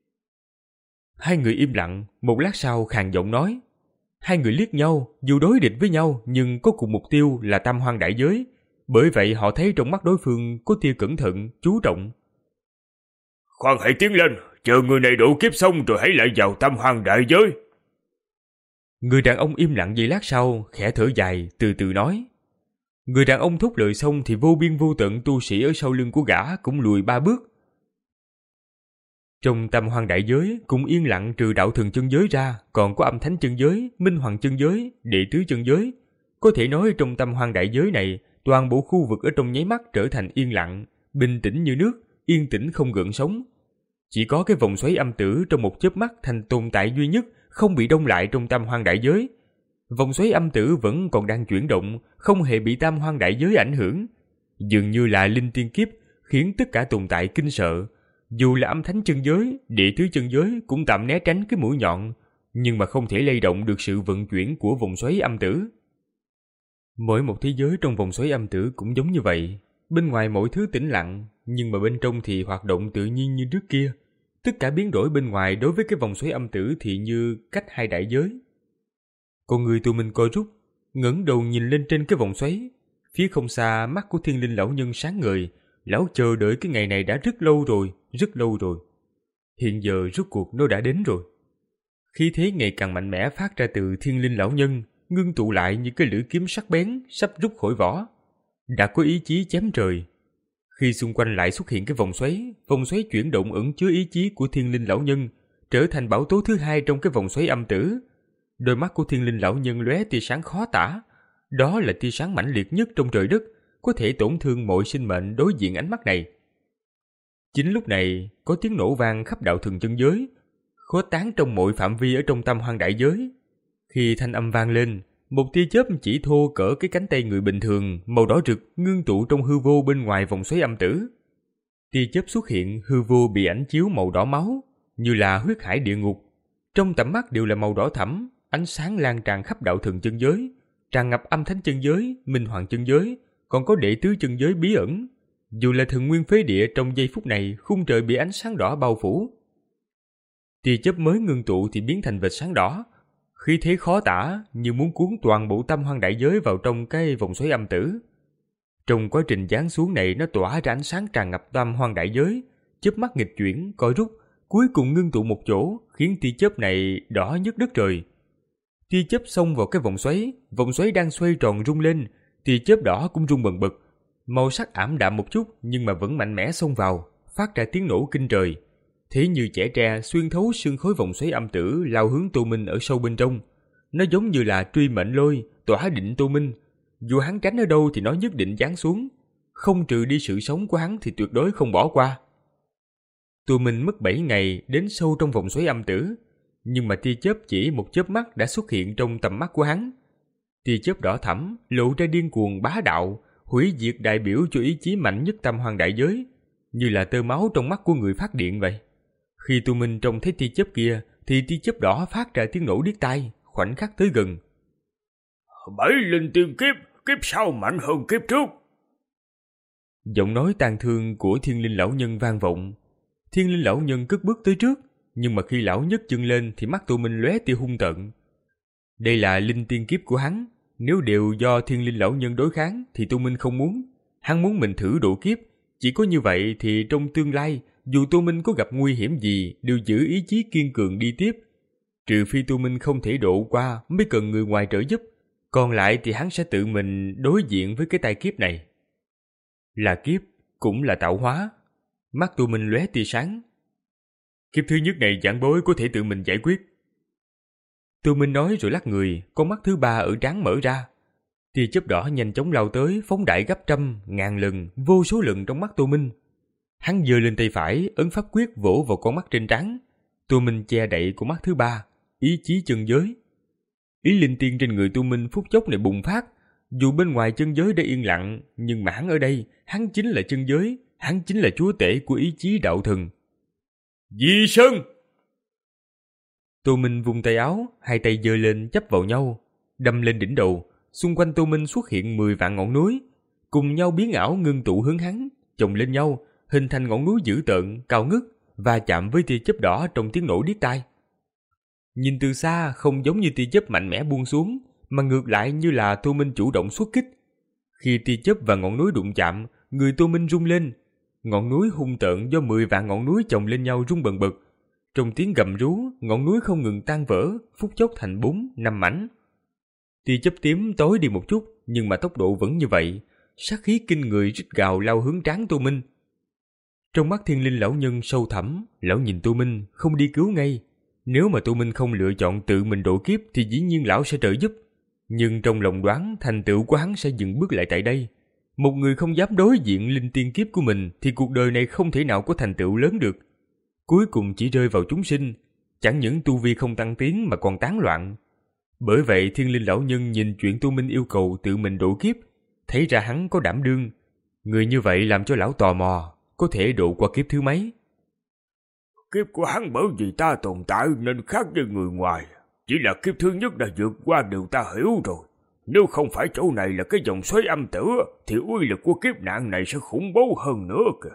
Hai người im lặng, một lát sau khàn giọng nói. Hai người liếc nhau, dù đối địch với nhau nhưng có cùng mục tiêu là Tam Hoang đại giới. Bởi vậy họ thấy trong mắt đối phương có tia cẩn thận, chú trọng. Khoan hãy tiến lên, chờ người này độ kiếp xong rồi hãy lại vào Tam Hoang đại giới. Người đàn ông im lặng giây lát sau, khẽ thở dài, từ từ nói. Người đàn ông thốt lời xong thì vô biên vô tận tu sĩ ở sau lưng của gã cũng lùi ba bước. Trong Tam Hoang đại giới cũng yên lặng trừ Đạo Thần chân giới ra, còn có Âm Thánh chân giới, Minh Hoàng chân giới, Đệ tứ chân giới. Có thể nói trong Tam Hoang đại giới này, toàn bộ khu vực ở trong nháy mắt trở thành yên lặng, bình tĩnh như nước, yên tĩnh không gợn sóng. Chỉ có cái vòng xoáy âm tử trong một chớp mắt thành tồn tại duy nhất, không bị đông lại trong Tam Hoang đại giới. Vòng xoáy âm tử vẫn còn đang chuyển động, không hề bị Tam Hoang đại giới ảnh hưởng. Dường như là linh tiên kiếp khiến tất cả tồn tại kinh sợ. Dù là Âm Thánh chân giới, Đệ tứ chân giới cũng tạm né tránh cái mũi nhọn, nhưng mà không thể lay động được sự vận chuyển của vòng xoáy âm tử. Mỗi một thế giới trong vòng xoáy âm tử cũng giống như vậy. Bên ngoài mọi thứ tĩnh lặng, nhưng mà bên trong thì hoạt động tự nhiên như trước kia. Tất cả biến đổi bên ngoài đối với cái vòng xoáy âm tử thì như cách hai đại giới. Con người tụi mình coi rút, ngẩng đầu nhìn lên trên cái vòng xoáy. Phía không xa, mắt của Thiên Linh lão nhân sáng ngời. Lão chờ đợi cái ngày này đã rất lâu rồi, rất lâu rồi. Hiện giờ rốt cuộc nó đã đến rồi. Khí thế ngày càng mạnh mẽ phát ra từ Thiên Linh lão nhân, ngưng tụ lại như cái lưỡi kiếm sắc bén sắp rút khỏi vỏ. Đã có ý chí chém trời. Khi xung quanh lại xuất hiện cái vòng xoáy, vòng xoáy chuyển động ẩn chứa ý chí của Thiên Linh lão nhân, trở thành bảo tố thứ hai trong cái vòng xoáy âm tử. Đôi mắt của Thiên Linh lão nhân lóe tia sáng khó tả. Đó là tia sáng mãnh liệt nhất trong trời đất, có thể tổn thương mọi sinh mệnh đối diện ánh mắt này. Chính lúc này, có tiếng nổ vang khắp Đạo Thần chân giới, khó tán trong mọi phạm vi ở trong Tam Hoang đại giới. Khi thanh âm vang lên, một tia chớp chỉ thô cỡ cái cánh tay người bình thường, màu đỏ rực ngưng tụ trong hư vô bên ngoài vòng xoáy âm tử. Tia chớp xuất hiện, hư vô bị ánh chiếu màu đỏ máu, như là huyết hải địa ngục. Trong tầm mắt đều là màu đỏ thẫm, ánh sáng lan tràn khắp Đạo Thần chân giới, tràn ngập Âm Thánh chân giới, Minh Hoàng chân giới, còn có Đệ tứ chân giới bí ẩn. Dù là Thần Nguyên phế địa, trong giây phút này khung trời bị ánh sáng đỏ bao phủ. Tia chớp mới ngưng tụ thì biến thành vệt sáng đỏ, khí thế khó tả như muốn cuốn toàn bộ Tam Hoang đại giới vào trong cái vòng xoáy âm tử. Trong quá trình giáng xuống này, nó tỏa ra ánh sáng tràn ngập Tam Hoang đại giới, chớp mắt nghịch chuyển, co rút, cuối cùng ngưng tụ một chỗ, khiến tia chớp này đỏ nhất đất trời. Tia chớp xông vào cái vòng xoáy, vòng xoáy đang xoay tròn rung lên, tia chớp đỏ cũng rung bần bật, màu sắc ảm đạm một chút nhưng mà vẫn mạnh mẽ xông vào, phát ra tiếng nổ kinh trời. thế như chẻ tre xuyên thấu sương khói vòng xoáy âm tử lao hướng Tô Minh ở sâu bên trong. Nó giống như là truy mệnh lôi, tỏa định Tô Minh. Dù hắn tránh ở đâu thì nó nhất định giáng xuống. Không trừ đi sự sống của hắn thì tuyệt đối không bỏ qua. Tô Minh mất bảy ngày đến sâu trong vòng xoáy âm tử, nhưng mà tia chớp chỉ một chớp mắt đã xuất hiện trong tầm mắt của hắn. Tia chớp đỏ thẫm lộ ra điên cuồng bá đạo, hủy diệt đại biểu cho ý chí mạnh nhất tam hoang đại giới, như là tơ máu trong mắt của người phát điện vậy. Khi Tô Minh trông thấy tia chớp kia thì tia chớp đỏ phát ra tiếng nổ điếc tai, khoảnh khắc tới gần. Bảy linh tiên kiếp, kiếp sau mạnh hơn kiếp trước. Giọng nói tàn thương của Thiên Linh lão nhân vang vọng. Thiên Linh lão nhân cất bước tới trước, nhưng mà khi lão nhấc chân lên thì mắt Tô Minh lóe tia hung tợn. Đây là linh tiên kiếp của hắn, nếu đều do Thiên Linh lão nhân đối kháng thì Tô Minh không muốn. Hắn muốn mình thử độ kiếp, chỉ có như vậy thì trong tương lai, dù Tô Minh có gặp nguy hiểm gì đều giữ ý chí kiên cường đi tiếp. Trừ phi Tô Minh không thể độ qua mới cần người ngoài trợ giúp, còn lại thì hắn sẽ tự mình đối diện với cái tai kiếp này. Là kiếp, cũng là tạo hóa. Mắt Tô Minh lóe tia sáng. Kiếp thứ nhất này giảng bối có thể tự mình giải quyết. Tô Minh nói rồi lắc người, con mắt thứ ba ở trán mở ra. Tia chớp đỏ nhanh chóng lao tới, phóng đại gấp trăm, ngàn lần, vô số lần trong mắt Tô Minh. Hắn giơ lên tay phải, ấn pháp quyết vỗ vào con mắt trên trán. Tô Minh che đậy con mắt thứ ba, ý chí chân giới. Ý linh tiên trên người Tô Minh phút chốc này bùng phát. Dù bên ngoài chân giới đã yên lặng, nhưng mà hắn ở đây, hắn chính là chân giới, hắn chính là chúa tể của ý chí đạo thần. Di Sơn! Tô Minh vung tay áo, hai tay giơ lên chắp vào nhau, đâm lên đỉnh đầu. Xung quanh Tô Minh xuất hiện mười vạn ngọn núi, cùng nhau biến ảo ngưng tụ hướng hắn, chồng lên nhau, hình thành ngọn núi dữ tợn, cao ngất, và chạm với tia chớp đỏ trong tiếng nổ điếc tai. Nhìn từ xa không giống như tia chớp mạnh mẽ buông xuống, mà ngược lại như là Tô Minh chủ động xuất kích. Khi tia chớp và ngọn núi đụng chạm, người Tô Minh rung lên. Ngọn núi hung tợn do mười vạn ngọn núi chồng lên nhau rung bần bật. Trong tiếng gầm rú, ngọn núi không ngừng tan vỡ, phút chốc thành bốn, năm mảnh. Tia chớp tím tối đi một chút, nhưng mà tốc độ vẫn như vậy. Sát khí kinh người rít gào lao hướng trán Tô Minh. Trong mắt Thiên Linh lão nhân sâu thẳm, lão nhìn Tô Minh không đi cứu ngay. Nếu mà Tô Minh không lựa chọn tự mình độ kiếp thì dĩ nhiên lão sẽ trợ giúp. Nhưng trong lòng đoán thành tựu của hắn sẽ dừng bước lại tại đây. Một người không dám đối diện linh tiên kiếp của mình thì cuộc đời này không thể nào có thành tựu lớn được. Cuối cùng chỉ rơi vào chúng sinh, chẳng những tu vi không tăng tiến mà còn tán loạn. Bởi vậy Thiên Linh lão nhân nhìn chuyện Tô Minh yêu cầu tự mình độ kiếp, thấy ra hắn có đảm đương. Người như vậy làm cho lão tò mò, có thể độ qua kiếp thứ mấy. Kiếp của hắn bởi vì ta tồn tại nên khác với người ngoài. Chỉ là kiếp thứ nhất đã vượt qua điều ta hiểu rồi. Nếu không phải chỗ này là cái dòng xoáy âm tử thì uy lực của kiếp nạn này sẽ khủng bố hơn nữa kìa.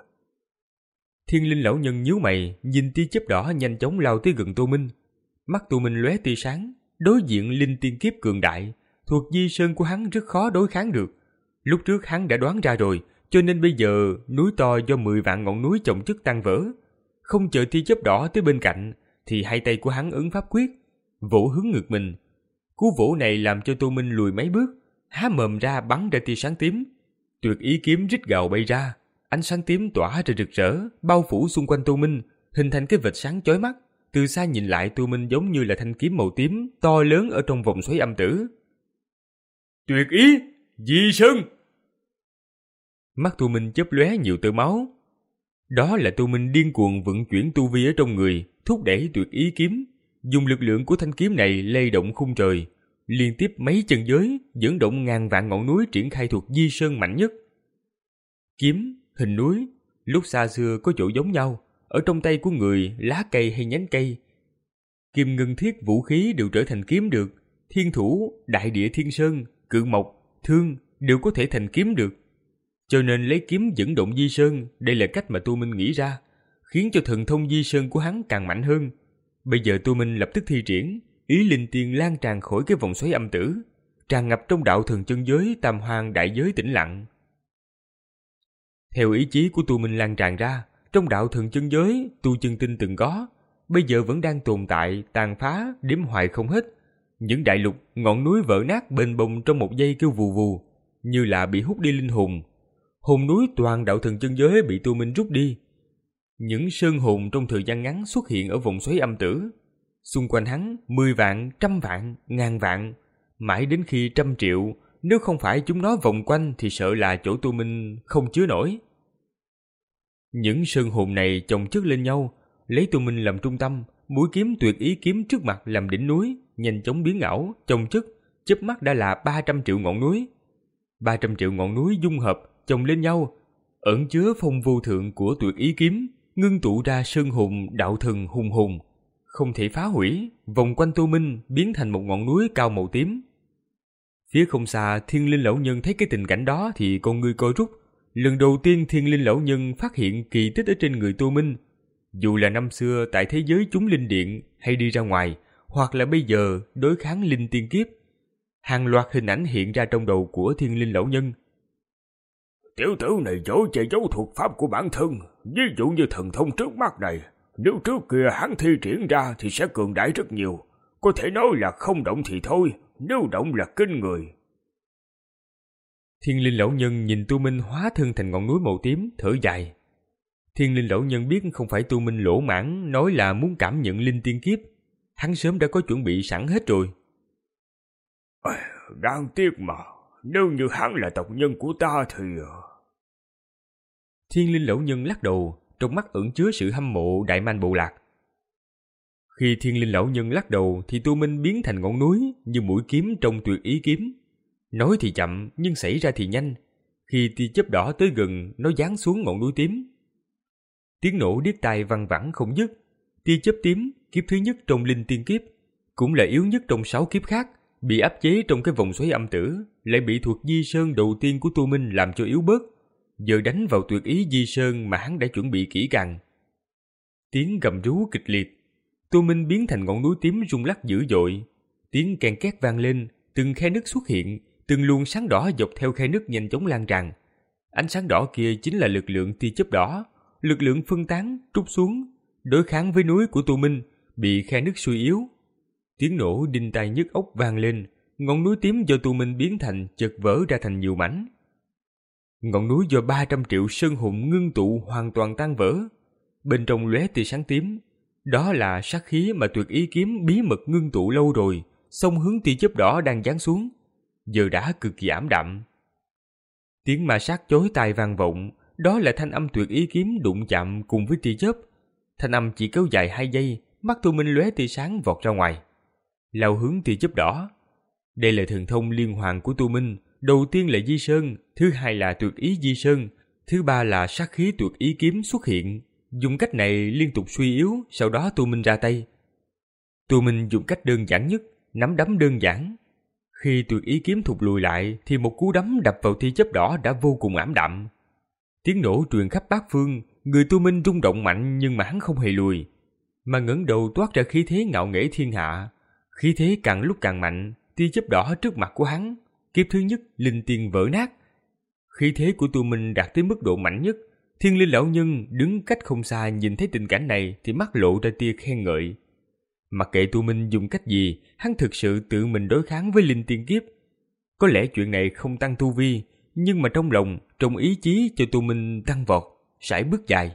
Thiên Linh lão nhân nhíu mày, nhìn tia chớp đỏ nhanh chóng lao tới gần Tô Minh. Mắt Tô Minh lóe tia sáng, đối diện linh tiên kiếp cường đại, thuộc Di Sơn của hắn rất khó đối kháng được. Lúc trước hắn đã đoán ra rồi, cho nên bây giờ núi to do mười vạn ngọn núi chồng chất tan vỡ. Không chờ tia chớp đỏ tới bên cạnh thì hai tay của hắn ấn pháp quyết, vỗ hướng ngực mình. Cú vỗ này làm cho Tô Minh lùi mấy bước, há mồm ra bắn ra tia sáng tím. Tuyệt ý kiếm rít gào bay ra, ánh sáng tím tỏa ra rực rỡ, bao phủ xung quanh Tô Minh, hình thành cái vệt sáng chói mắt. Từ xa nhìn lại, Tô Minh giống như là thanh kiếm màu tím to lớn ở trong vòng xoáy âm tử. Tuyệt ý, Di Sơn! Mắt Tô Minh chớp lóe nhiều tơ máu. Đó là Tô Minh điên cuồng vận chuyển tu vi ở trong người, thúc đẩy tuyệt ý kiếm, dùng lực lượng của thanh kiếm này lay động khung trời, liên tiếp mấy chân giới, dẫn động ngàn vạn ngọn núi triển khai thuộc Di Sơn mạnh nhất. Kiếm, hình núi, lúc xa xưa có chỗ giống nhau, ở trong tay của người, lá cây hay nhánh cây. Kim ngân thiết vũ khí đều trở thành kiếm được, thiên thủ, đại địa thiên sơn, cự mộc, thương đều có thể thành kiếm được. Cho nên lấy kiếm dẫn động Di Sơn, đây là cách mà Tô Minh nghĩ ra, khiến cho thần thông Di Sơn của hắn càng mạnh hơn. Bây giờ Tô Minh lập tức thi triển, ý linh tiên lan tràn khỏi cái vòng xoáy âm tử, tràn ngập trong đạo thần chân giới tam hoang đại giới tĩnh lặng. Theo ý chí của Tô Minh lan tràn ra, trong đạo thần chân giới tu chân tinh từng có, bây giờ vẫn đang tồn tại, tàn phá, đếm hoài không hết. Những đại lục, ngọn núi vỡ nát bềnh bồng trong một giây kêu vù vù, như là bị hút đi linh hồn. Hồn núi toàn đạo thần chân giới bị Tô Minh rút đi. Những sơn hồn trong thời gian ngắn xuất hiện ở vòng xoáy âm tử. Xung quanh hắn mười vạn, trăm vạn, ngàn vạn, mãi đến khi trăm triệu, nếu không phải chúng nó vòng quanh thì sợ là chỗ tu minh không chứa nổi. Những sơn hồn này chồng chất lên nhau, lấy tu minh làm trung tâm, mũi kiếm tuyệt ý kiếm trước mặt làm đỉnh núi, nhanh chóng biến ảo, chồng chất, chớp mắt đã là ba trăm triệu ngọn núi. ba trăm triệu ngọn núi dung hợp, chồng lên nhau, ẩn chứa phong vô thượng của tuyệt ý kiếm, ngưng tụ ra sơn hồn đạo thần hùng hùng, không thể phá hủy, vòng quanh tu minh biến thành một ngọn núi cao màu tím. Phía không xa, Thiên Linh lão nhân thấy cái tình cảnh đó thì con ngươi co rút. Lần đầu tiên Thiên Linh lão nhân phát hiện kỳ tích ở trên người tu minh. Dù là năm xưa tại thế giới chúng linh điện hay đi ra ngoài, hoặc là bây giờ đối kháng linh tiên kiếp, hàng loạt hình ảnh hiện ra trong đầu của Thiên Linh lão nhân. Tiểu tử này giỏi che giấu thuật pháp của bản thân, ví dụ như thần thông trước mắt này, nếu trước kia hắn thi triển ra thì sẽ cường đại rất nhiều. Có thể nói là không động thì thôi, nếu động là kinh người. Thiên Linh lão nhân nhìn tu minh hóa thân thành ngọn núi màu tím, thở dài. Thiên Linh lão nhân biết không phải tu minh lỗ mãn nói là muốn cảm nhận linh tiên kiếp, hắn sớm đã có chuẩn bị sẵn hết rồi. À, đáng tiếc mà, nếu như hắn là tộc nhân của ta thì... Thiên Linh lão nhân lắc đầu, trong mắt ẩn chứa sự hâm mộ đại man bộ lạc. Khi Thiên Linh lão nhân lắc đầu thì tu minh biến thành ngọn núi như mũi kiếm trong tuyệt ý kiếm. Nói thì chậm nhưng xảy ra thì nhanh. Khi tia chớp đỏ tới gần, nó giáng xuống ngọn núi tím. Tiếng nổ điếc tai văng vẳng không dứt. Tia chớp tím, kiếp thứ nhất trong linh tiên kiếp, cũng là yếu nhất trong sáu kiếp khác, bị áp chế trong cái vòng xoáy âm tử, lại bị thuật di sơn đầu tiên của tu minh làm cho yếu bớt. Giờ đánh vào tuyệt ý di sơn mà hắn đã chuẩn bị kỹ càng. Tiếng gầm rú kịch liệt, tu minh biến thành ngọn núi tím rung lắc dữ dội. Tiếng ken két vang lên, từng khe nứt xuất hiện, từng luồng sáng đỏ dọc theo khe nứt nhanh chóng lan tràn. Ánh sáng đỏ kia chính là lực lượng tia chớp đỏ, lực lượng phân tán, trút xuống, đối kháng với núi của tu minh, bị khe nứt suy yếu. Tiếng nổ đinh tai nhức óc vang lên, ngọn núi tím do tu minh biến thành chợt vỡ ra thành nhiều mảnh. Ngọn núi do ba trăm triệu sơn hồn ngưng tụ hoàn toàn tan vỡ. Bên trong lóe tia sáng tím, đó là sát khí mà tuyệt ý kiếm bí mật ngưng tụ lâu rồi, xông hướng tia chớp đỏ đang giáng xuống, giờ đã cực kỳ ảm đạm. Tiếng ma sát chói tai vang vọng, đó là thanh âm tuyệt ý kiếm đụng chạm cùng với tia chớp. Thanh âm chỉ kéo dài hai giây, mắt tu minh lóe tia sáng vọt ra ngoài, lao hướng tia chớp đỏ. Đây là thần thông liên hoàn của tu minh, đầu tiên là di sơn, thứ hai là tuyệt ý di sơn, thứ ba là sát khí tuyệt ý kiếm xuất hiện. Dùng cách này liên tục suy yếu, sau đó tu minh ra tay. Tu minh dùng cách đơn giản nhất, nắm đấm đơn giản. Khi tuyệt ý kiếm thụt lùi lại thì một cú đấm đập vào tia chớp đỏ đã vô cùng ảm đạm. Tiếng nổ truyền khắp bát phương, người tu minh rung động mạnh nhưng mà hắn không hề lùi, mà ngẩng đầu toát ra khí thế ngạo nghễ thiên hạ. Khí thế càng lúc càng mạnh, tia chớp đỏ trước mặt của hắn, kiếp thứ nhất linh tiên vỡ nát. Khí thế của tu minh đạt tới mức độ mạnh nhất. Thiên Linh lão nhân đứng cách không xa nhìn thấy tình cảnh này thì mắt lộ ra tia khen ngợi. Mặc kệ tu minh dùng cách gì, hắn thực sự tự mình đối kháng với linh tiên kiếp. Có lẽ chuyện này không tăng tu vi, nhưng mà trong lòng, trong ý chí cho tu minh tăng vọt, sải bước dài.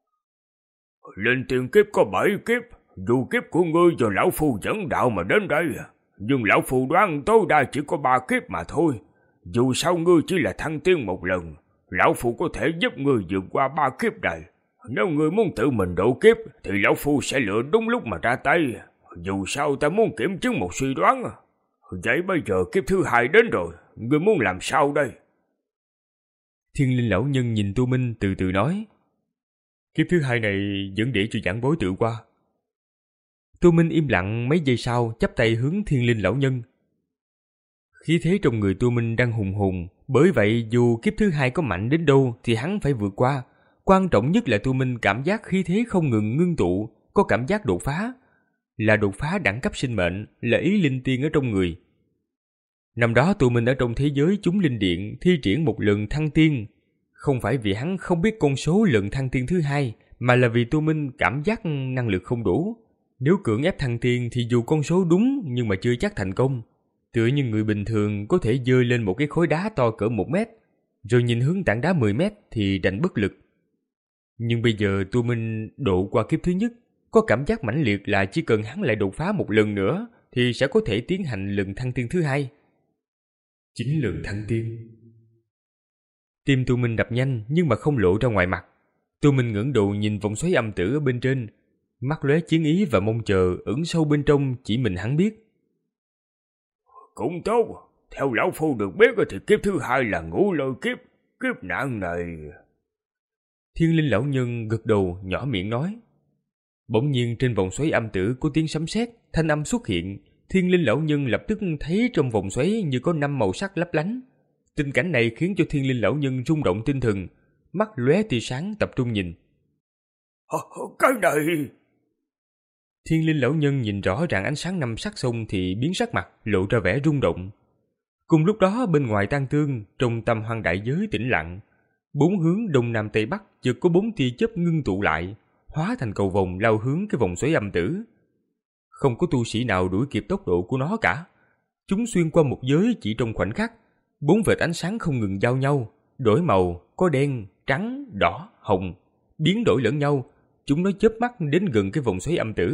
Linh tiên kiếp có bảy kiếp, dù kiếp của ngươi do lão phu dẫn đạo mà đến đây, nhưng lão phu đoán tối đa chỉ có ba kiếp mà thôi. Dù sao ngươi chỉ là thăng tiên một lần, lão phu có thể giúp ngươi vượt qua ba kiếp này. Nếu ngươi muốn tự mình độ kiếp thì lão phu sẽ lựa đúng lúc mà ra tay. Dù sao ta muốn kiểm chứng một suy đoán. Vậy bây giờ kiếp thứ hai đến rồi, ngươi muốn làm sao đây? Thiên Linh lão nhân nhìn tu minh từ từ nói. Kiếp thứ hai này vẫn để cho giảng bối tự qua. Tu minh im lặng mấy giây sau, chắp tay hướng Thiên Linh lão nhân. Khí thế trong người tu minh đang hùng hùng, bởi vậy dù kiếp thứ hai có mạnh đến đâu thì hắn phải vượt qua. Quan trọng nhất là tu minh cảm giác khí thế không ngừng ngưng tụ, có cảm giác đột phá. Là đột phá đẳng cấp sinh mệnh, là ý linh tiên ở trong người. Năm đó tu minh ở trong thế giới chúng linh điện thi triển một lần thăng tiên. Không phải vì hắn không biết con số lần thăng tiên thứ hai, mà là vì tu minh cảm giác năng lực không đủ. Nếu cưỡng ép thăng tiên thì dù con số đúng nhưng mà chưa chắc thành công. Tựa như người bình thường có thể giơ lên một cái khối đá to cỡ một mét, rồi nhìn hướng tảng đá mười mét thì đành bất lực. Nhưng bây giờ Tu Minh độ qua kiếp thứ nhất, có cảm giác mãnh liệt là chỉ cần hắn lại đột phá một lần nữa thì sẽ có thể tiến hành lần thăng tiên thứ hai. Chín lần thăng tiên. Tim Tu Minh đập nhanh nhưng mà không lộ ra ngoài mặt. Tu Minh ngẩng đầu nhìn vòng xoáy âm tử ở bên trên, mắt lóe chiến ý và mong chờ ẩn sâu bên trong chỉ mình hắn biết. Cũng tốt, theo lão phu được biết thì kiếp thứ hai là ngũ lôi kiếp, kiếp nạn này. Thiên Linh lão nhân gật đầu nhỏ miệng nói. Bỗng nhiên trên vòng xoáy âm tử có tiếng sấm sét, thanh âm xuất hiện. Thiên Linh lão nhân lập tức thấy trong vòng xoáy như có năm màu sắc lấp lánh. Tình cảnh này khiến cho Thiên Linh lão nhân rung động tinh thần, mắt lóe tia sáng tập trung nhìn. Cái này... Thiên Linh lão nhân nhìn rõ ràng ánh sáng năm sắc xong thì biến sắc mặt, lộ ra vẻ rung động. Cùng lúc đó bên ngoài Tang Tương, trong Tam Hoang đại giới tĩnh lặng, bốn hướng đông nam tây bắc chợt có bốn tia chớp ngưng tụ lại, hóa thành cầu vồng lao hướng cái vòng xoáy âm tử. Không có tu sĩ nào đuổi kịp tốc độ của nó cả. Chúng xuyên qua một giới chỉ trong khoảnh khắc, bốn vệt ánh sáng không ngừng giao nhau, đổi màu, có đen, trắng, đỏ, hồng, biến đổi lẫn nhau. Chúng nó chớp mắt đến gần cái vòng xoáy âm tử.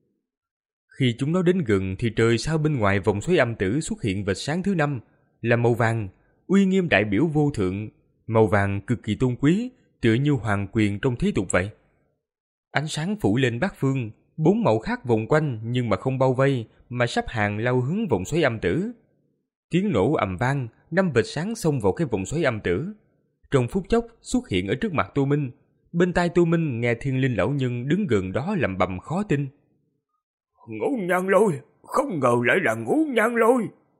Khi chúng nó đến gần thì trời sao bên ngoài vòng xoáy âm tử xuất hiện vệt sáng thứ năm, là màu vàng, uy nghiêm đại biểu vô thượng, màu vàng cực kỳ tôn quý, tựa như hoàng quyền trong thế tục vậy. Ánh sáng phủ lên bát phương, bốn màu khác vòng quanh nhưng mà không bao vây, mà sắp hàng lao hướng vòng xoáy âm tử. Tiếng nổ ầm vang, năm vệt sáng xông vào cái vòng xoáy âm tử. Trong phút chốc xuất hiện ở trước mặt Tô Minh. Bên tai Tô Minh nghe Thiên Linh lão nhân đứng gần đó lẩm bẩm khó tin. Ngũ nhan lôi, không ngờ lại là ngũ nhan lôi.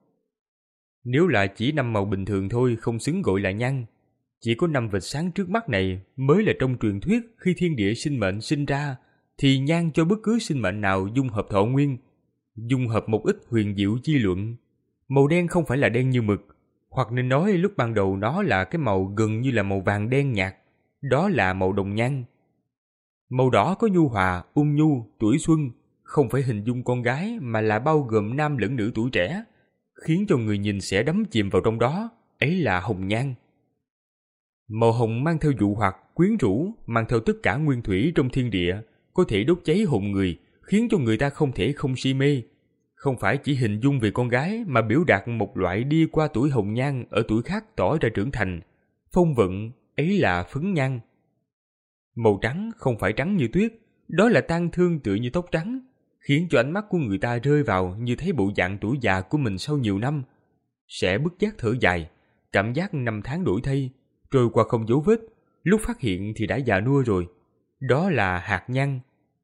Nếu là chỉ năm màu bình thường thôi không xứng gọi là nhan. Chỉ có năm vệt sáng trước mắt này mới là trong truyền thuyết khi thiên địa sinh mệnh sinh ra thì nhan cho bất cứ sinh mệnh nào dung hợp thọ nguyên, dung hợp một ít huyền diệu chi luận. Màu đen không phải là đen như mực, hoặc nên nói lúc ban đầu nó là cái màu gần như là màu vàng đen nhạt, đó là màu đồng nhan. Màu đỏ có nhu hòa, ung nhu, tuổi xuân, không phải hình dung con gái mà là bao gồm nam lẫn nữ tuổi trẻ, khiến cho người nhìn sẽ đắm chìm vào trong đó, ấy là hồng nhan. Màu hồng mang theo dụ hoặc, quyến rũ, mang theo tất cả nguyên thủy trong thiên địa, có thể đốt cháy hồn người, khiến cho người ta không thể không si mê. Không phải chỉ hình dung về con gái mà biểu đạt một loại đi qua tuổi hồng nhan ở tuổi khác tỏ ra trưởng thành. Phong vận, ấy là phấn nhan. Màu trắng không phải trắng như tuyết, đó là tang thương tựa như tóc trắng, khiến cho ánh mắt của người ta rơi vào như thấy bộ dạng tuổi già của mình sau nhiều năm. Sẽ bất giác thở dài, cảm giác năm tháng đổi thay, trôi qua không dấu vết, lúc phát hiện thì đã già nua rồi. Đó là hạt nhan.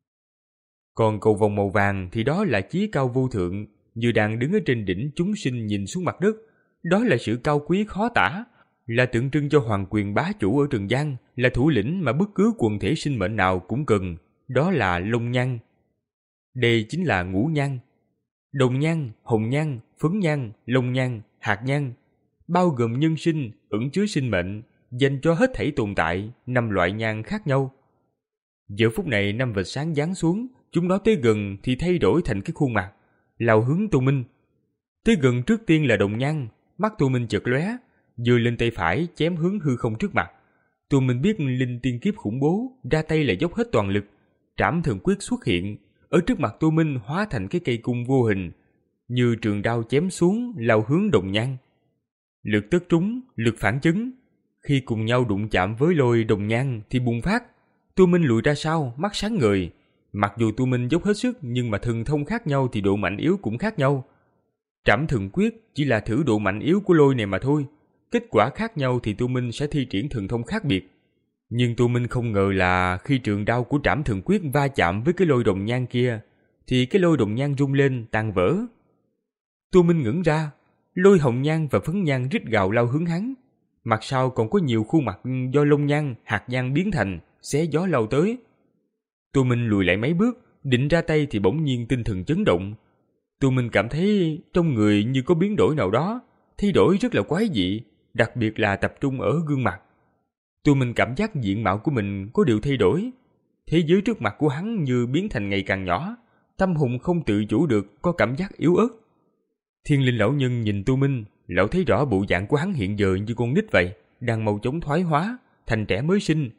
Còn cầu vồng màu vàng thì đó là chí cao vô thượng, như đang đứng ở trên đỉnh chúng sinh nhìn xuống mặt đất. Đó là sự cao quý khó tả, là tượng trưng cho hoàng quyền bá chủ ở trần gian, là thủ lĩnh mà bất cứ quần thể sinh mệnh nào cũng cần. Đó là long nhan. Đây chính là ngũ nhan. Đồng nhan, hồng nhan, phấn nhan, long nhan, hạt nhan, bao gồm nhân sinh, ẩn chứa sinh mệnh, dành cho hết thảy tồn tại, năm loại nhan khác nhau. Giờ phút này năm vệt sáng giáng xuống, chúng nó tới gần thì thay đổi thành cái khuôn mặt, lao hướng Tô Minh. Tới gần trước tiên là đồng nhan, mắt Tô Minh chợt lóe, giơ lên tay phải chém hướng hư không trước mặt. Tô Minh biết linh tiên kiếp khủng bố, ra tay là dốc hết toàn lực. Trảm thần quyết xuất hiện, ở trước mặt Tô Minh hóa thành cái cây cung vô hình, như trường đao chém xuống lao hướng đồng nhan. Lực tất trúng, lực phản chấn, khi cùng nhau đụng chạm với lôi đồng nhan thì bùng phát. Tô Minh lùi ra sau, mắt sáng ngời. Mặc dù Tô Minh dốc hết sức nhưng mà thần thông khác nhau thì độ mạnh yếu cũng khác nhau. Trảm thần quyết chỉ là thử độ mạnh yếu của lôi này mà thôi. Kết quả khác nhau thì Tô Minh sẽ thi triển thần thông khác biệt. Nhưng Tô Minh không ngờ là khi trường đao của trảm thần quyết va chạm với cái lôi đồng nhan kia thì cái lôi đồng nhan rung lên tan vỡ. Tô Minh ngẩng ra, lôi hồng nhan và phấn nhan rít gào lao hướng hắn. Mặt sau còn có nhiều khuôn mặt do lông nhan, hạt nhan biến thành, xé gió lao tới. Tô Minh lùi lại mấy bước, định ra tay thì bỗng nhiên tinh thần chấn động. Tô Minh cảm thấy trong người như có biến đổi nào đó, thay đổi rất là quái dị, đặc biệt là tập trung ở gương mặt. Tô Minh cảm giác diện mạo của mình có điều thay đổi. Thế giới trước mặt của hắn như biến thành ngày càng nhỏ, tâm hồn không tự chủ được có cảm giác yếu ớt. Thiên Linh lão nhân nhìn Tô Minh, lão thấy rõ bộ dạng của hắn hiện giờ như con nít vậy, đang mau chóng thoái hóa, thành trẻ mới sinh.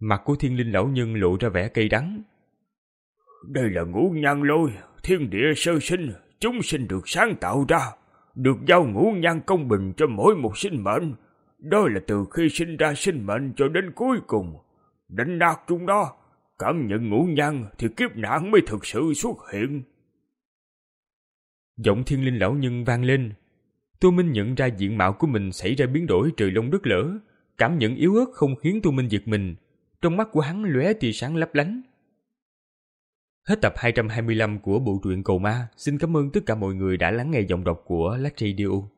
Mặt của Thiên Linh lão nhân lộ ra vẻ cay đắng. Đây là ngũ nhan lôi, thiên địa sơ sinh, chúng sinh được sáng tạo ra, được giao ngũ nhan công bình cho mỗi một sinh mệnh. Đó là từ khi sinh ra sinh mệnh cho đến cuối cùng. Đánh nát chúng nó, cảm nhận ngũ nhan thì kiếp nạn mới thực sự xuất hiện. Giọng Thiên Linh lão nhân vang lên. Tô Minh nhận ra diện mạo của mình xảy ra biến đổi trời long đất lở. Cảm nhận yếu ớt không khiến Tô Minh giật mình. Trong mắt của hắn lóe tia sáng lấp lánh. Hết tập hai trăm hai mươi lăm của bộ truyện Cầu Ma. Xin cảm ơn tất cả mọi người đã lắng nghe giọng đọc của Lát Radio.